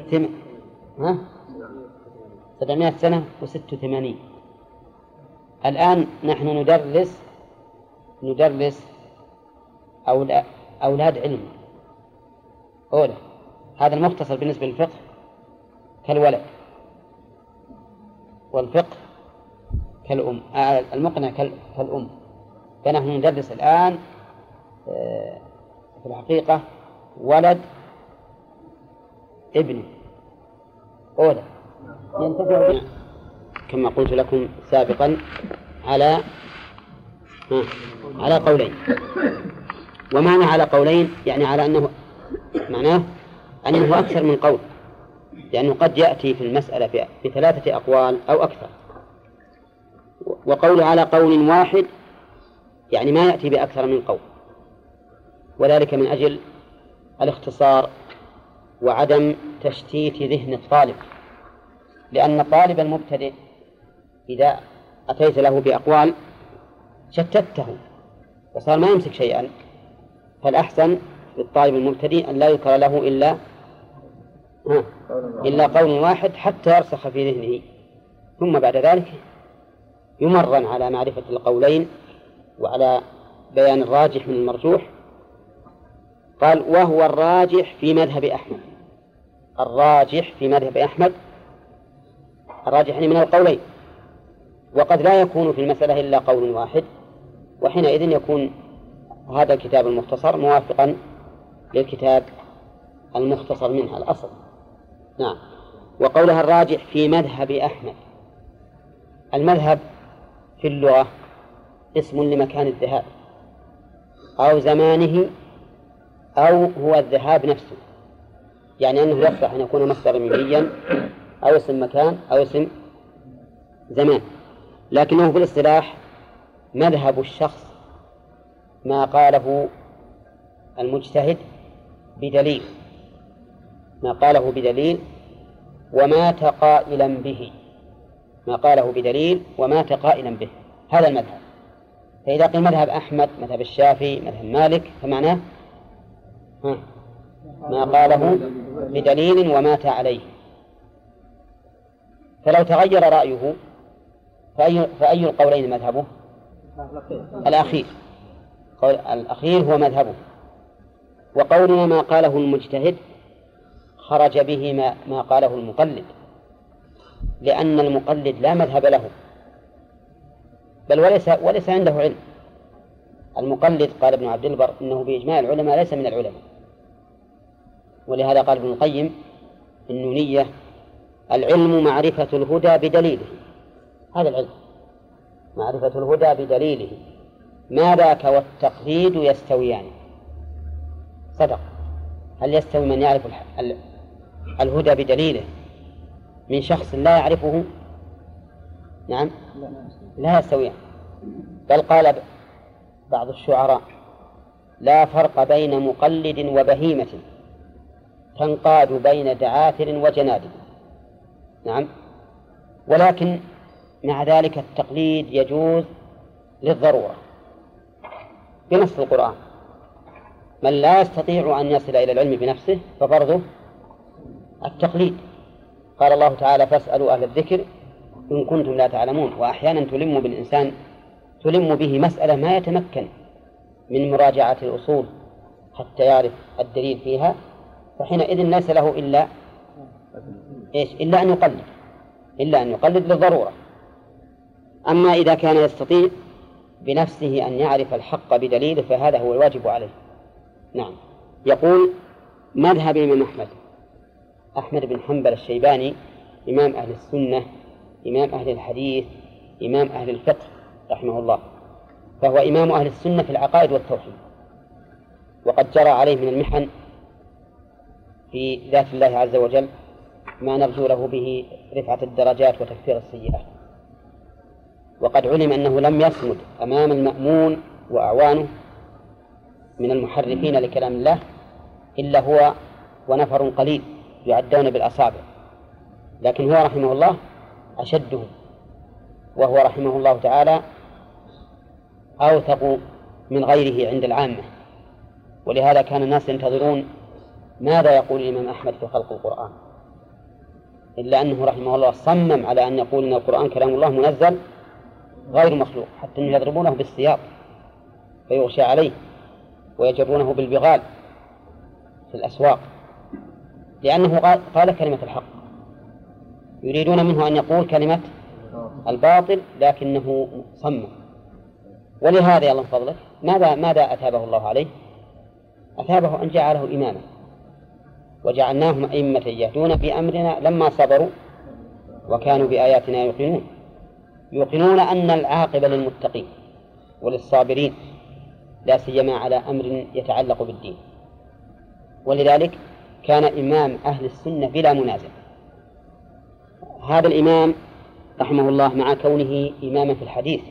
700 سنة و86. الآن نحن ندرس أولاد علم. أولا هذا المختصر بالنسبة للفقه كالولد، والفقه كالأم، المقنع كالأم. فنحن ندرس الآن في الحقيقة ولد ابنه أولا ينتفع كما قلت لكم سابقا على قولين. ومعنى على قولين يعني على أنه معناه أنه أكثر من قول، لأنه قد يأتي في المسألة ب3 أقوال أو أكثر. وقول على قول واحد يعني ما يأتي بأكثر من قول، وذلك من أجل الاختصار وعدم تشتيت ذهن الطالب، لأن الطالب المبتدئ إذا أتيت له بأقوال شتته وصار ما يمسك شيئا. فالأحسن للطالب المبتدئ أن لا يذكر له إلا قول واحد حتى يرسخ في ذهنه، ثم بعد ذلك يمرن على معرفة القولين وعلى بيان الراجح من المرجوح. قال وهو الراجح في مذهب أحمد. الراجح في مذهب أحمد، الراجح يعني من القولين، وقد لا يكون في المسألة إلا قول واحد، وحينئذ يكون هذا الكتاب المختصر موافقا للكتاب المختصر منها الأصل. نعم. وقولها الراجح في مذهب أحمد. المذهب في اللغة اسم لمكان الذهاب أو زمانه أو هو الذهاب نفسه، يعني أنه يصلح أن يكون مصدرا مبنيا أو اسم مكان أو اسم زمان. لكنه في الاصطلاح مذهب الشخص ما قاله المجتهد بدليل، ما قاله بدليل ومات قائلا به، ما قاله بدليل ومات قائلا به، هذا المذهب. فإذا قيل مذهب أحمد، مذهب الشافعي، مذهب مالك، فمعناه ما قاله بدليل ومات عليه. فلو تغير رأيه فأي القولين مذهبه؟ الأخير. قول الأخير هو مذهبه. وقولنا ما قاله المجتهد خرج به ما قاله المقلد، لأن المقلد لا مذهب له، بل وليس عنده علم. المقلد قال ابن عبد البر إنه بإجماع العلماء ليس من العلماء، ولهذا قال ابن القيم في النونية العلم معرفة الهدى بدليله. هذا العلم معرفة الهدى بدليله، ما ذاك والتقليد يستويان. صدق. هل يستوي من يعرف الهدى بدليله من شخص لا يعرفه؟ نعم لا يستويان. بل قال بعض الشعراء لا فرق بين مقلد وبهيمة تنقاد بين دعاثر وجناد. نعم. ولكن مع ذلك التقليد يجوز للضرورة بنص القرآن. من لا يستطيع أن يصل إلى العلم بنفسه فبرضه التقليد. قال الله تعالى فاسألوا أهل الذكر إن كنتم لا تعلمون. وأحيانا تلم به مسألة ما يتمكن من مراجعة الأصول حتى يعرف الدليل فيها، فحينئذ ليس له إلا أن يقلد للضرورة. أما إذا كان يستطيع بنفسه أن يعرف الحق بدليله فهذا هو الواجب عليه. نعم. يقول مذهب الإمام أحمد بن حنبل الشيباني إمام أهل السنة، إمام أهل الحديث، إمام أهل الفقه رحمه الله، فهو إمام أهل السنة في العقائد والتوحيد، وقد جرى عليه من المحن في ذات الله عز وجل ما نرجو له به رفعة الدرجات وتكفير السيئات. وقد علم أنه لم يصمد أمام المأمون وأعوانه من المحرفين لكلام الله إلا هو ونفر قليل يعدون بالأصابع، لكن هو رحمه الله أشدهم وهو رحمه الله تعالى أوثق من غيره عند العامة، ولهذا كان الناس ينتظرون ماذا يقول الإمام أحمد في خلق القرآن، إلا أنه رحمه الله صمم على أن يقول إن القرآن كلام الله منزل غير مخلوق، حتى أنه يضربونه بالسياط فيغشى عليه ويجرونه بالبغال في الأسواق، لأنه قال كلمة الحق، يريدون منه أن يقول كلمة الباطل لكنه صمم. ولهذا يا الله فضلك ماذا أثابه الله عليه؟ أثابه أن جعله إماما، وجعلناهم أئمة يهدون بأمرنا لما صبروا وكانوا بآياتنا يوقنون أن العاقبة للمتقين وللصابرين، لا سيما على أمر يتعلق بالدين. ولذلك كان إمام أهل السنة بلا منازع. هذا الإمام رحمه الله مع كونه إماما في الحديث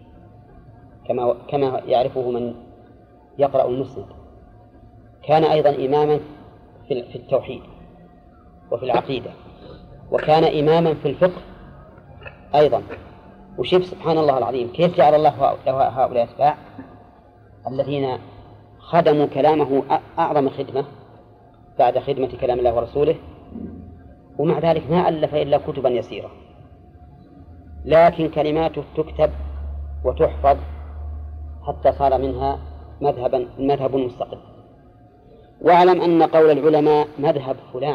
كما يعرفه من يقرأ المسند، كان أيضا إماما في التوحيد وفي العقيدة، وكان إماما في الفقه أيضا. وشوف سبحان الله العظيم كيف جعل الله له هؤلاء أتباع الذين خدموا كلامه أعظم خدمة بعد خدمة كلام الله ورسوله، ومع ذلك ما ألف إلا كتبا يسيرة، لكن كلماته تكتب وتحفظ حتى صار منها مذهب مستقل. واعلم أن قول العلماء مذهب فلان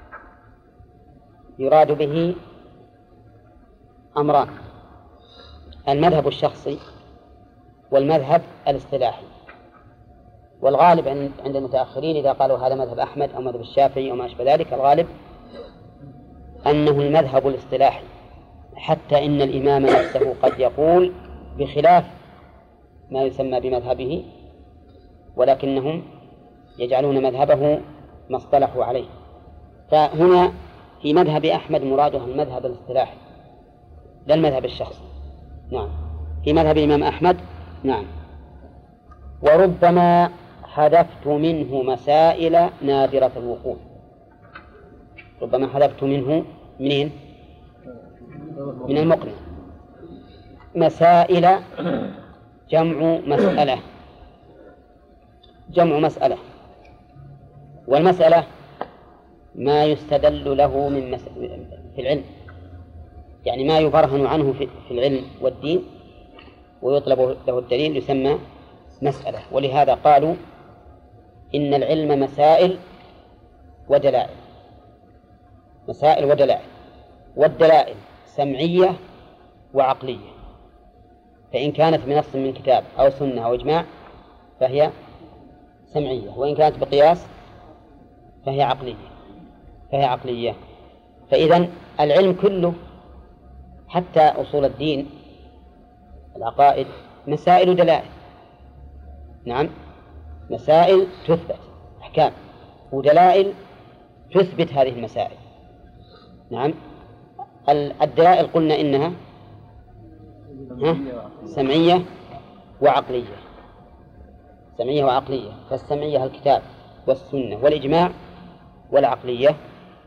يراد به أمران: المذهب الشخصي والمذهب الاصطلاحي. والغالب عند المتأخرين إذا قالوا هذا مذهب أحمد أو مذهب الشافعي أو ما أشبه ذلك، الغالب أنه المذهب الاصطلاحي، حتى إن الإمام نفسه قد يقول بخلاف ما يسمى بمذهبه، ولكنهم يجعلون مذهبه ما اصطلحوا عليه. فهنا في مذهب أحمد مراده المذهب الاصطلاحي لا المذهب الشخصي. نعم، في مذهب الإمام أحمد. نعم. وربما حذفت منه مسائل نادرة الوقوع. ربما حذفت منه منين؟ من المقنع. مسائل جمع مسألة، جمع مسألة، والمسألة ما يستدل له في العلم، يعني ما يبرهن عنه في العلم والدين ويطلب له الدليل يسمى مسألة. ولهذا قالوا إن العلم مسائل ودلائل، مسائل ودلائل، والدلائل سمعية وعقلية، فإن كانت بنص من كتاب أو سنة أو إجماع فهي سمعية، وإن كانت بقياس فهي عقلية. فإذن العلم كله حتى أصول الدين العقائد مسائل ودلائل. نعم، مسائل تثبت أحكام، ودلائل تثبت هذه المسائل. نعم، الدلائل قلنا إنها سمعية وعقلية، سمعية وعقلية. فالسمعية الكتاب والسنة والإجماع، والعقلية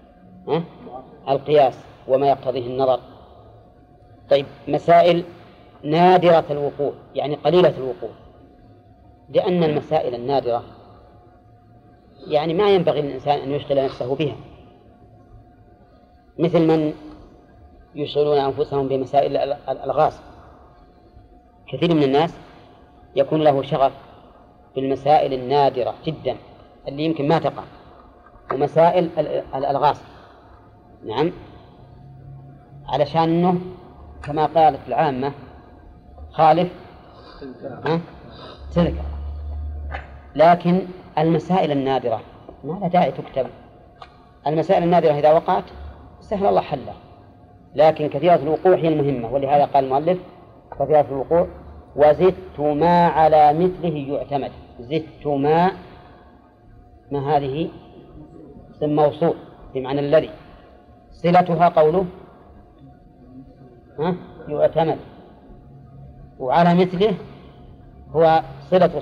القياس وما يقتضيه النظر. طيب، مسائل نادرة الوقوع يعني قليلة الوقوع، لأن المسائل النادرة يعني ما ينبغي للإنسان أن يشغل نفسه بها، مثل من يشغلون أنفسهم بمسائل الألغاز. كثير من الناس يكون له شغف بالمسائل النادرة جدا اللي يمكن ما تقع، ومسائل الألغاز. نعم، علشان أنه كما قالت العامة خالف تذكر. لكن المسائل النادرة ما لا داعي تكتب. المسائل النادرة إذا وقعت سهل الله حلها، لكن كثيرة الوقوع هي المهمة. ولهذا قال المؤلف كثيرة الوقوع وزدت ما على مثله يعتمد. زدت ما هذه اسم موصول بمعنى الذي، صلتها قوله يعتمد، وعلى مثله هو صلة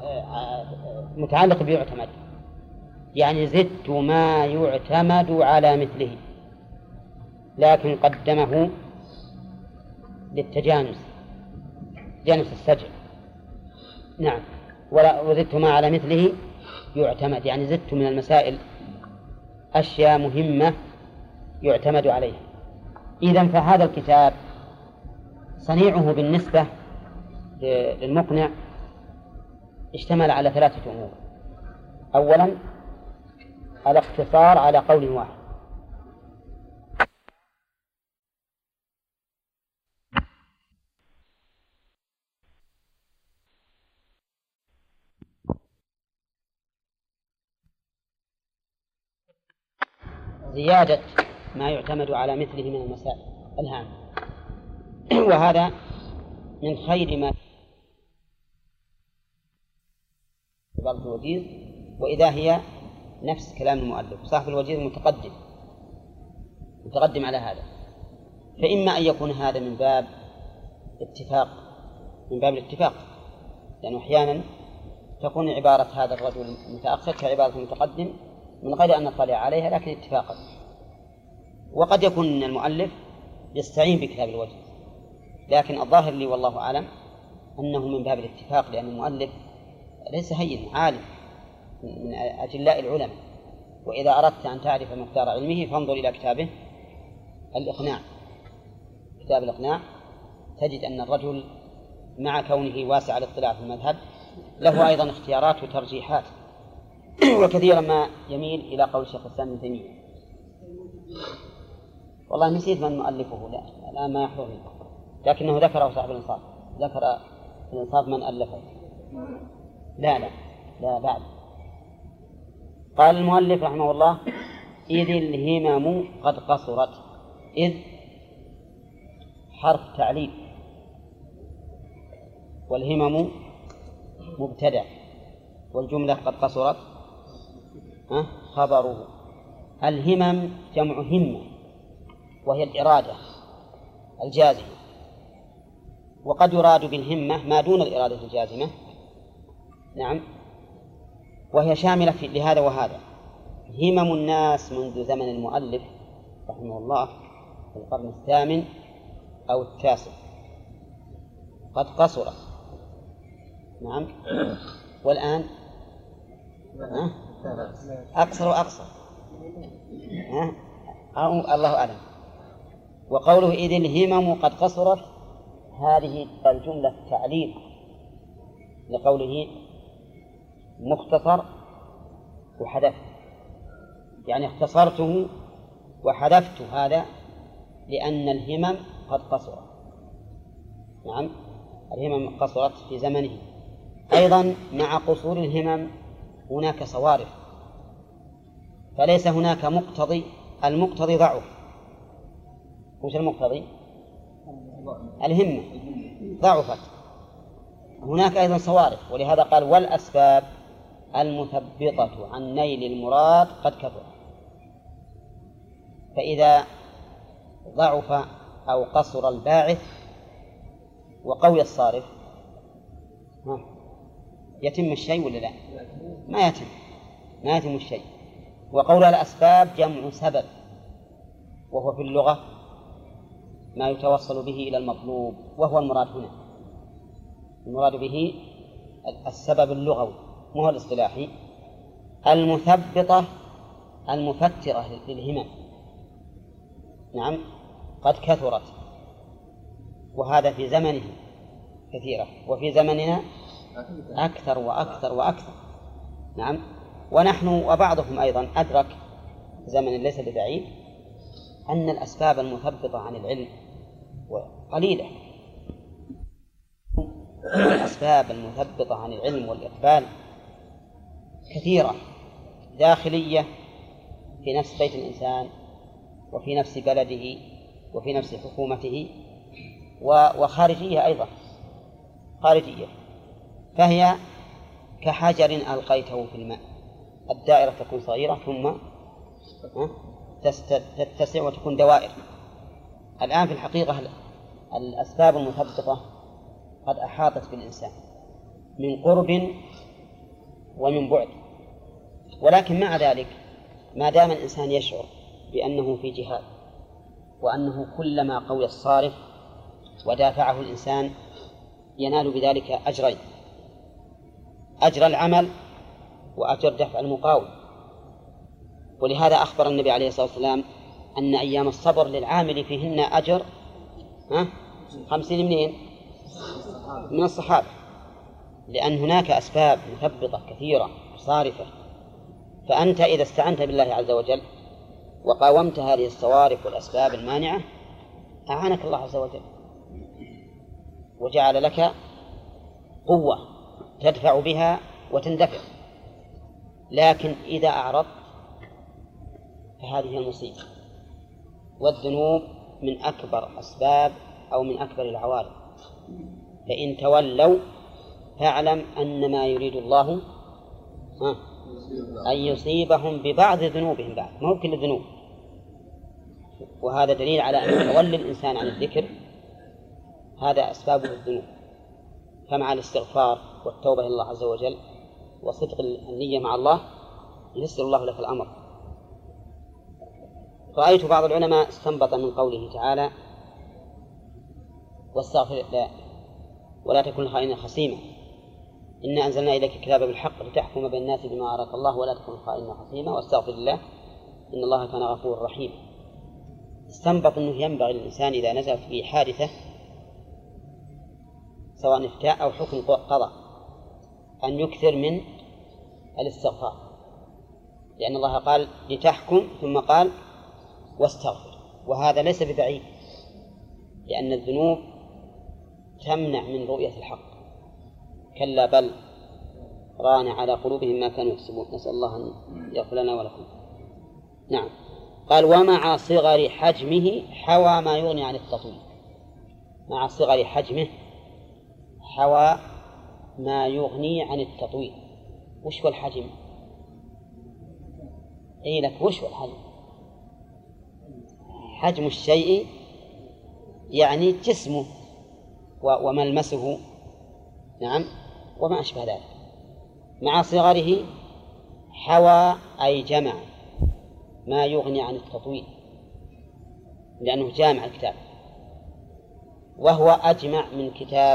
متعلق بيعتمد، يعني زدت ما يعتمد على مثله، لكن قدمه للتجانس، جانس السجع. نعم. وزدت ما على مثله يعتمد، يعني زدت من المسائل أشياء مهمة يعتمد عليها. إذن فهذا الكتاب صنيعه بالنسبة للمقنع اشتمل على 3 أمور. أولا الاقتصار على قول واحد، زيادة ما يعتمد على مثله من المسائل الهامة، وهذا من خير ما بعض الوجيز، وإذا هي نفس كلام المؤلف صاحب الوجيز متقدم على هذا. فإما أن يكون هذا من باب الاتفاق، لأنه أحيانا تكون عبارة هذا الرجل المتأخر كعبارة المتقدم من غير أن نطلع عليها لكن اتفاقا. وقد يكون المؤلف يستعين بكتاب الوجيز، لكن الظاهر لي والله أعلم أنه من باب الاتفاق، لأن المؤلف ليس هين، عالم من أجلاء العلماء. وإذا أردت أن تعرف مقدار علمه فانظر إلى كتابه الإقناع. كتاب الإقناع تجد أن الرجل مع كونه واسع الاطلاع في المذهب له أيضا اختيارات وترجيحات، وكثيرا ما يميل إلى قول الشيخ الإسلام ابن تيمية. والله نسيت من مؤلفه، لا الآن ما يحضرني، لكنه ذكره صاحب الإنصاف، ذكر الإنصاف من ألفه. لا بعد. قال المؤلف رحمه الله: إذ الهمم قد قصرت. إذ حرف تعليل، والهمم مبتدأ، والجملة قد قصرت خبره. الهمم جمع همة، وهي الإرادة الجازمة، وقد يراد بالهمة ما دون الإرادة الجازمة. نعم. وهي شاملة لهذا وهذا. همم الناس منذ زمن المؤلف رحمه الله في القرن 8 أو 9 قد قصرت. نعم. والآن أقصر وأقصر، الله أعلم. وقوله إذ الهمم قد قصرت، هذه الجملة تعليل لقوله مختصر وحذف، يعني اختصرته وحذفت هذا لأن الهمم قد قصرت. نعم. الهمم قصرت في زمنه. أيضا مع قصور الهمم هناك صوارف، فليس هناك مقتضي، المقتضي ضعف. وش المقتضي؟ الهمة ضعفت. هناك أيضا صوارف، ولهذا قال: والأسباب المثبطة عن نيل المراد قد كثر. فإذا ضعف أو قصر الباعث وقوي الصارف يتم الشيء ولا لا؟ ما يتم الشيء. وقول الأسباب جمع سبب، وهو في اللغة ما يتوصل به إلى المطلوب، وهو المراد هنا. المراد به السبب اللغوي مو الاصطلاحي. المثبطة المفترة للهمم. نعم. قد كثرت، وهذا في زمنه كثيرة، وفي زمننا أكثر وأكثر وأكثر. نعم. ونحن وبعضهم أيضا أدرك زمن ليس ببعيد أن الأسباب المثبطة عن العلم قليلة. الأسباب المثبطة عن العلم والإقبال كثيرة، داخلية في نفس بيت الإنسان، وفي نفس بلده، وفي نفس حكومته، وخارجية أيضا، خارجية. فهي كحجر ألقيته في الماء، الدائرة تكون صغيرة ثم تتسع وتكون دوائر. الآن في الحقيقة الأسباب المثبطة قد أحاطت بالإنسان من قرب ومن بعد، ولكن مع ذلك ما دام الإنسان يشعر بأنه في جهاد، وأنه كلما قوي الصارف ودافعه الإنسان ينال بذلك أجرين: أجر العمل وأجر دفع المقاوم. ولهذا أخبر النبي عليه الصلاة والسلام أن أيام الصبر للعامل فيهن أجر 50 منين؟ من الصحابة، لأن هناك أسباب مثبطة كثيرة صارفة، فأنت إذا استعنت بالله عز وجل وقاومت هذه الصوارف والأسباب المانعة أعانك الله عز وجل وجعل لك قوة تدفع بها وتندفع. لكن إذا أعرضت فهذه المصيبة. والذنوب من أكبر أسباب أو من أكبر العوارض، فإن تولوا فاعلم أن ما يريد الله أن يصيبهم ببعض ذنوبهم بعد، ما هو كل الذنوب. وهذا دليل على أن تولي الإنسان عن الذكر هذا أسبابه الذنوب، فمع الاستغفار والتوبة إلى الله عز وجل وصدق النية مع الله ييسر الله لك الأمر. رأيت بعض العلماء استنبط من قوله تعالى: واستغفر الله ولا تكن خائنا خصيما، إنا أنزلنا إليك الكتاب بالحق لتحكم بين الناس بما أراك الله ولا تكن خائنا خصيما واستغفر الله إن الله كان غفورا رحيما. استنبط أنه ينبغي للإنسان إذا نزل في حادثة سواء افتاء أو حكم قضاء أن يكثر من الاستغفار، لأن الله قال لتحكم ثم قال واستغفر، وهذا ليس ببعيد، لأن الذنوب تمنع من رؤية الحق. كلا بل ران على قلوبهم ما كانوا يكسبون، نسأل الله أن يغفر لنا ولكم. نعم. قال: ومع صغر حجمه حوى ما يغني عن التطويل. مع صغر حجمه حوى ما يغني عن التطويل. وش هو الحجم؟ أي لك وش هو الحجم؟ حجم الشيء يعني جسمه وملمسه، نعم، وما أشبه ذلك. مع صغره حوى أي جمع ما يغني عن التطويل، لأنه جامع الكتاب، وهو أجمع من كتاب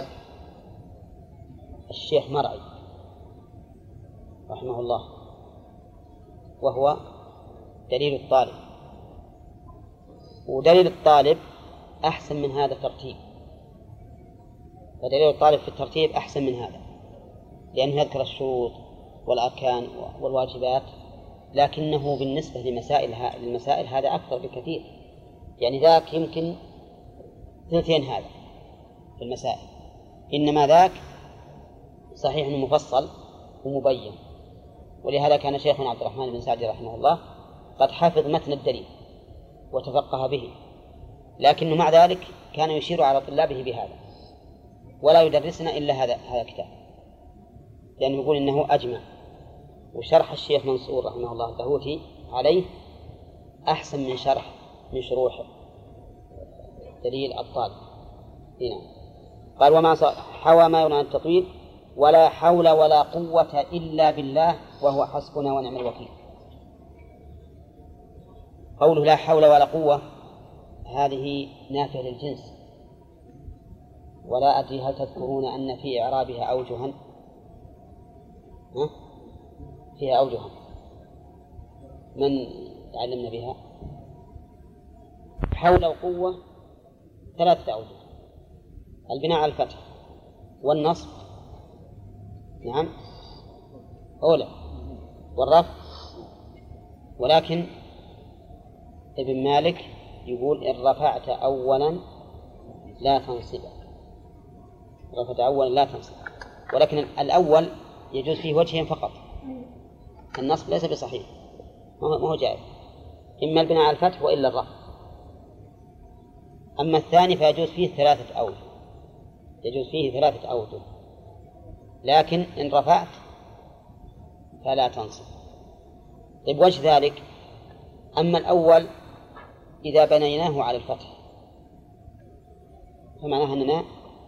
الشيخ مرعي رحمه الله، وهو دليل الطالب. ودليل الطالب أحسن من هذا الترتيب، فدليل الطالب في الترتيب أحسن من هذا، لأنه يذكر الشروط والأركان والواجبات، لكنه بالنسبة للمسائل هذا أكثر بكثير. يعني ذاك يمكن ثلثين هذا في المسائل، إنما ذاك صحيح أنه مفصل ومبين. ولهذا كان شيخنا عبد الرحمن بن سعدي رحمه الله قد حفظ متن الدليل وتفقه به، لكنه مع ذلك كان يشير على طلابه بهذا ولا يدرسنا إلا هذا الكتاب، لأنه يقول إنه أجمع. وشرح الشيخ منصور رحمه الله البهوتي عليه أحسن من شروح دليل الطالب. هنا قال: وما حوى ما يغني عن التطويل ولا حول ولا قوة إلا بالله وهو حسبنا ونعم الوكيل. قوله لا حول ولا قوة هذه نافية للجنس، ولا أدري هل تذكرون أن في إعرابها أوجها؟ فيها أوجها، من علمنا بها؟ حول وقوة 3 أوجه: البناء على الفتح والنصب، نعم، أولى، والرفع. ولكن ابن مالك يقول: إن رفعت أولا لا تنصبه، رفعت أولا لا تنصب. ولكن الأول يجوز فيه وجهين فقط، النصب ليس بصحيح، ما هو جائز، إما البناء على الفتح وإلا الرفع. أما الثاني فيجوز فيه 3 أوجه، يجوز فيه 3 أوجه، لكن إن رفعت فلا تنصب. طيب وجه ذلك: أما الأول إذا بنيناه على الفتح فمعناها أننا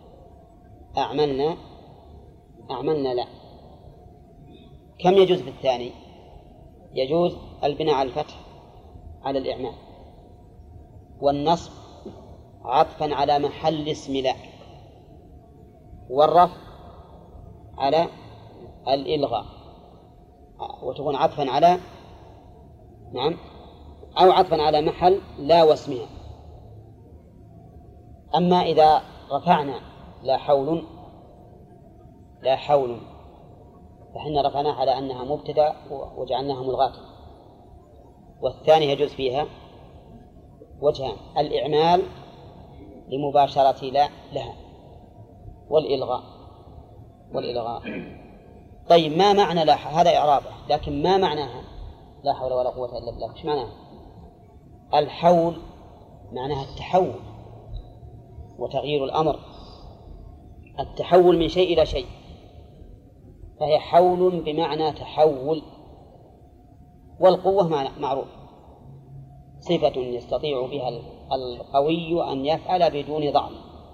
أعملنا لا. كم يجوز في الثاني؟ يجوز البناء على الفتح على الإعمال، والنصب عطفا على محل اسم لا، والرفع على الإلغاء، وتكون عطفا على نعم أو عطفا على محل لا واسمها. أما إذا رفعنا لا حول فحنا رفعناها على أنها مبتدأ وجعلناها ملغاة. والثاني يجوز فيها وجهان: الإعمال لمباشرة لا لها، والإلغاء. طيب ما معنى لا؟ هذا إعرابه، لكن ما معناها لا حول ولا قوة إلا بالله؟ إيش معناها؟ الحول معناها التحول وتغيير الأمر، التحول من شيء إلى شيء، فهي حول بمعنى تحول. والقوة معروف، صفة يستطيع بها القوي أن يفعل بدون ضعف.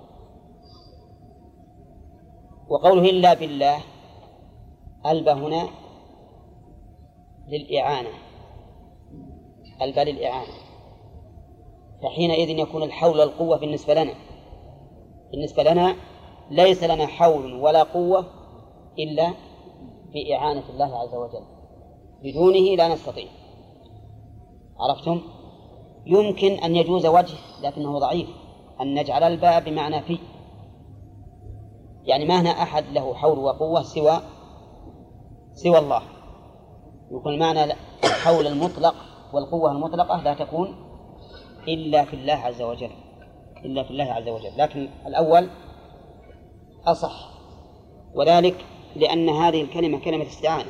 وقوله إلا بالله ألبى هنا للإعانة، ألبى للإعانة، فحينئذ يكون الحول القوة بالنسبة لنا ليس لنا حول ولا قوة إلا بإعانة الله عز وجل، بدونه لا نستطيع. عرفتم؟ يمكن أن يجوز وجه لكنه ضعيف، أن نجعل الباء بمعنى في، يعني ما هنا أحد له حول وقوة سوى الله. يكون معنى الحول المطلق والقوة المطلقة لا تكون إلا في الله عز وجل، لكن الأول أصح، وذلك لأن هذه الكلمة كلمة استعانة،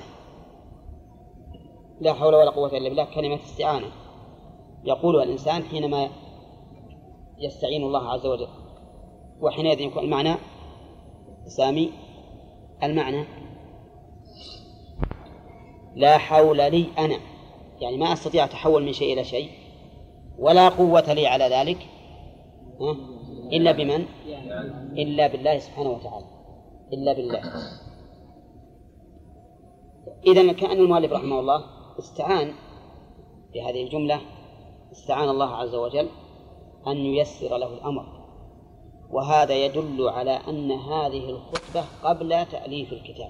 لا حول ولا قوة إلا بالله كلمة استعانة يقولها الإنسان حينما يستعين الله عز وجل، وحينئذ يكون المعنى سامي. المعنى لا حول لي أنا، يعني ما أستطيع أتحول من شيء إلى شيء، ولا قوة لي على ذلك إلا بمن؟ إلا بالله سبحانه وتعالى، إلا بالله. إذن كأن المؤلف رحمه الله استعان بهذه الجملة، استعان الله عز وجل أن ييسر له الأمر، وهذا يدل على أن هذه الخطبة قبل تأليف الكتاب،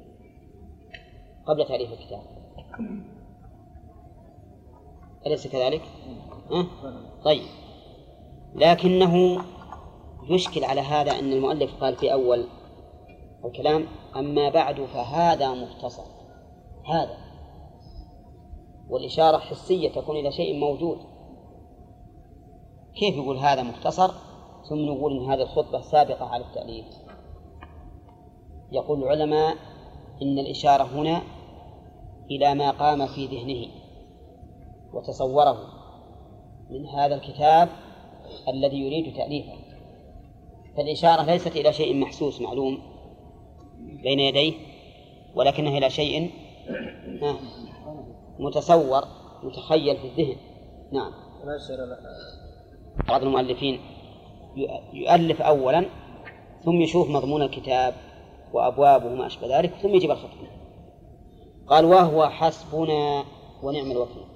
أليس كذلك؟ طيب، لكنه يشكل على هذا أن المؤلف قال في أول الكلام: أما بعد فهذا مختصر. هذا والإشارة حسية تكون إلى شيء موجود، كيف يقول هذا مختصر ثم نقول إن هذه الخطبة سابقة على التأليف؟ يقول العلماء إن الإشارة هنا إلى ما قام في ذهنه وتصوره من هذا الكتاب الذي يريد تأليفه، فالإشارة ليست إلى شيء محسوس معلوم بين يديه، ولكنها إلى شيء متصور متخيل في الذهن. نعم. بعض المؤلفين يؤلف أولا ثم يشوف مضمون الكتاب وأبوابه وما أشبه ذلك ثم يجيب الخطبة. قال: وهو حسبنا ونعم الوكيل.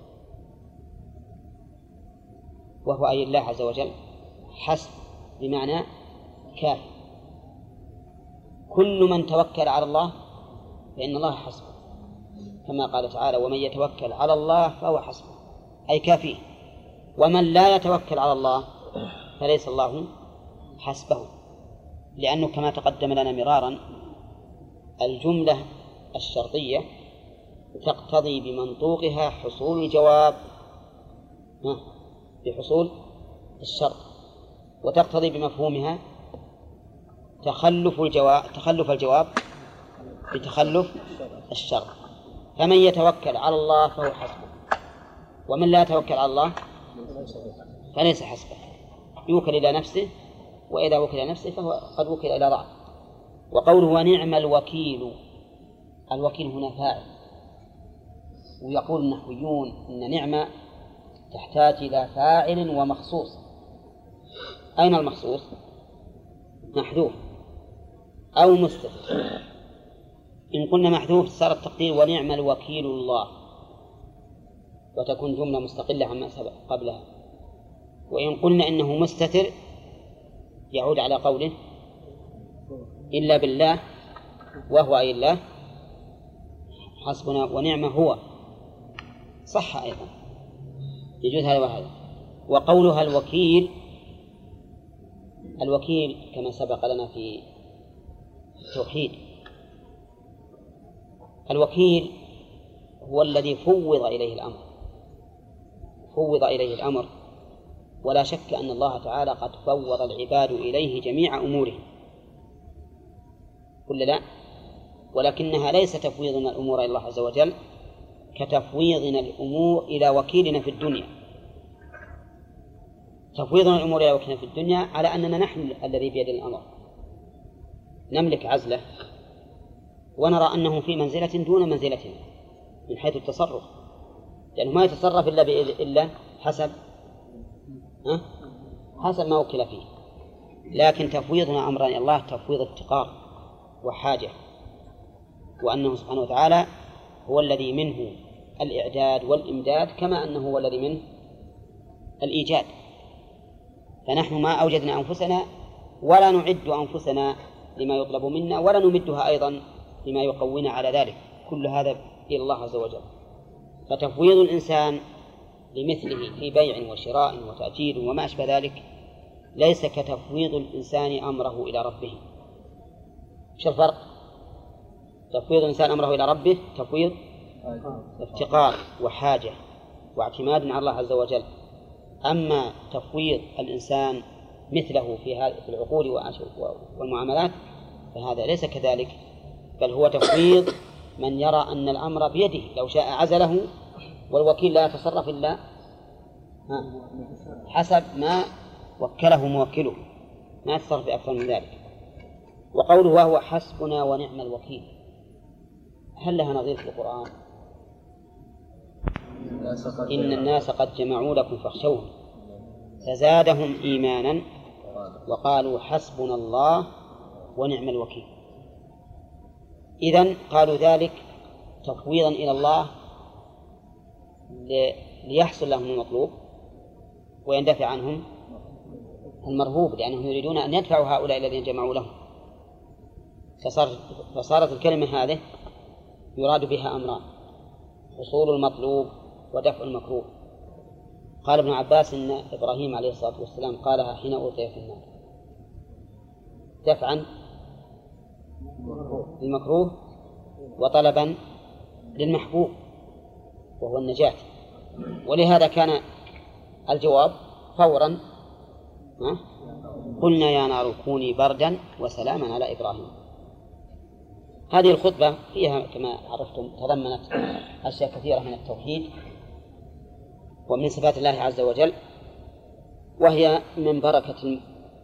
وهو أي الله عز وجل، حسب بمعنى كافي، كل من توكل على الله فإن الله حسبه، كما قال تعالى: ومن يتوكل على الله فهو حسبه، أي كافيه. ومن لا يتوكل على الله فليس الله حسبه، لأنه كما تقدم لنا مرارا الجملة الشرطية تقتضي بمنطوقها حصول الجواب بحصول الشرط، وتقتضي بمفهومها تخلف الجواب بتخلف الشرط. فمن يتوكل على الله فهو حسبه، ومن لا يتوكل على الله فليس حسبه، يوكل إلى نفسه، وإذا وكل إلى نفسه فهو قد وكل إلى ضعف. وقوله ونعم الوكيل، الوكيل هنا فاعل، ويقول النحويون إن نعمة تحتاج إلى فاعل ومخصوص. أين المخصوص؟ محذوف أو مستتر. إن قلنا محذوف صار التقدير ونعم الوكيل الله، وتكون جملة مستقلة عما سبق قبلها. وإن قلنا إنه مستتر يعود على قوله إلا بالله، وهو أي الله حسبنا ونعم هو، صح أيضا يجوز هذا وهذا. وقولها الوكيل، الوكيل كما سبق لنا في التوحيد، الوكيل هو الذي فوض إليه الأمر، فوض إليه الأمر، ولا شك أن الله تعالى قد فوض العباد إليه جميع أمورهم، كل لا، ولكنها ليس تفويضنا الأمور إلى الله عز وجل كتفويضنا الأمور إلى وكيلنا في الدنيا. تفويضنا الأمور إلى وكيلنا في الدنيا على أننا نحن الذي بيد الأمر، نملك عزله ونرى أنه في منزلة دون منزلتنا من حيث التصرف، لأنه ما يتصرف إلا حسب ما وكل فيه. لكن تفويضنا أمرا إلى الله تفويض افتقار وحاجة، وأنه سبحانه وتعالى هو الذي منه الإعداد والإمداد كما أنه هو الذي منه الإيجاد. فنحن ما أوجدنا أنفسنا ولا نعد أنفسنا لما يطلب منا ولا نمدها أيضا لما يقوينا على ذلك، كل هذا إلى الله عز وجل. فتفويض الإنسان لمثله في بيع وشراء وتأجير وما أشبه ذلك ليس كتفويض الإنسان أمره إلى ربه. إيش الفرق؟ تفويض الإنسان أمره إلى ربه تفويض افتقار وحاجة واعتماد على الله عز وجل. أما تفويض الإنسان مثله في العقول والمعاملات فهذا ليس كذلك، بل هو تفويض من يرى أن الأمر بيده، لو شاء عزله، والوكيل لا يتصرف إلا حسب ما وكله موكله، ما يتصرف أكثر من ذلك. وقوله وهو حسبنا ونعم الوكيل، هل لها نظير في القرآن؟ إن الناس قد جمعوا لكم فاخشوهم فزادهم إيمانا وقالوا حسبنا الله ونعم الوكيل. إذن قالوا ذلك تفويضا إلى الله ليحصل لهم المطلوب ويندفع عنهم المرهوب، لأنهم يريدون أن يدفعوا هؤلاء الذين جمعوا لهم. فصارت الكلمة هذه يراد بها أمران: حصول المطلوب ودفع المكروه. قال ابن عباس إن إبراهيم عليه الصلاة والسلام قالها حين ألقي في النار دفعا للمكروه وطلبا للمحبوب وهو النجاة. ولهذا كان الجواب فورا قلنا يا نار كوني بردا وسلاما على إبراهيم. هذه الخطبة فيها كما عرفتم تضمنت أشياء كثيرة من التوحيد ومن صفات الله عز وجل، وهي من بركة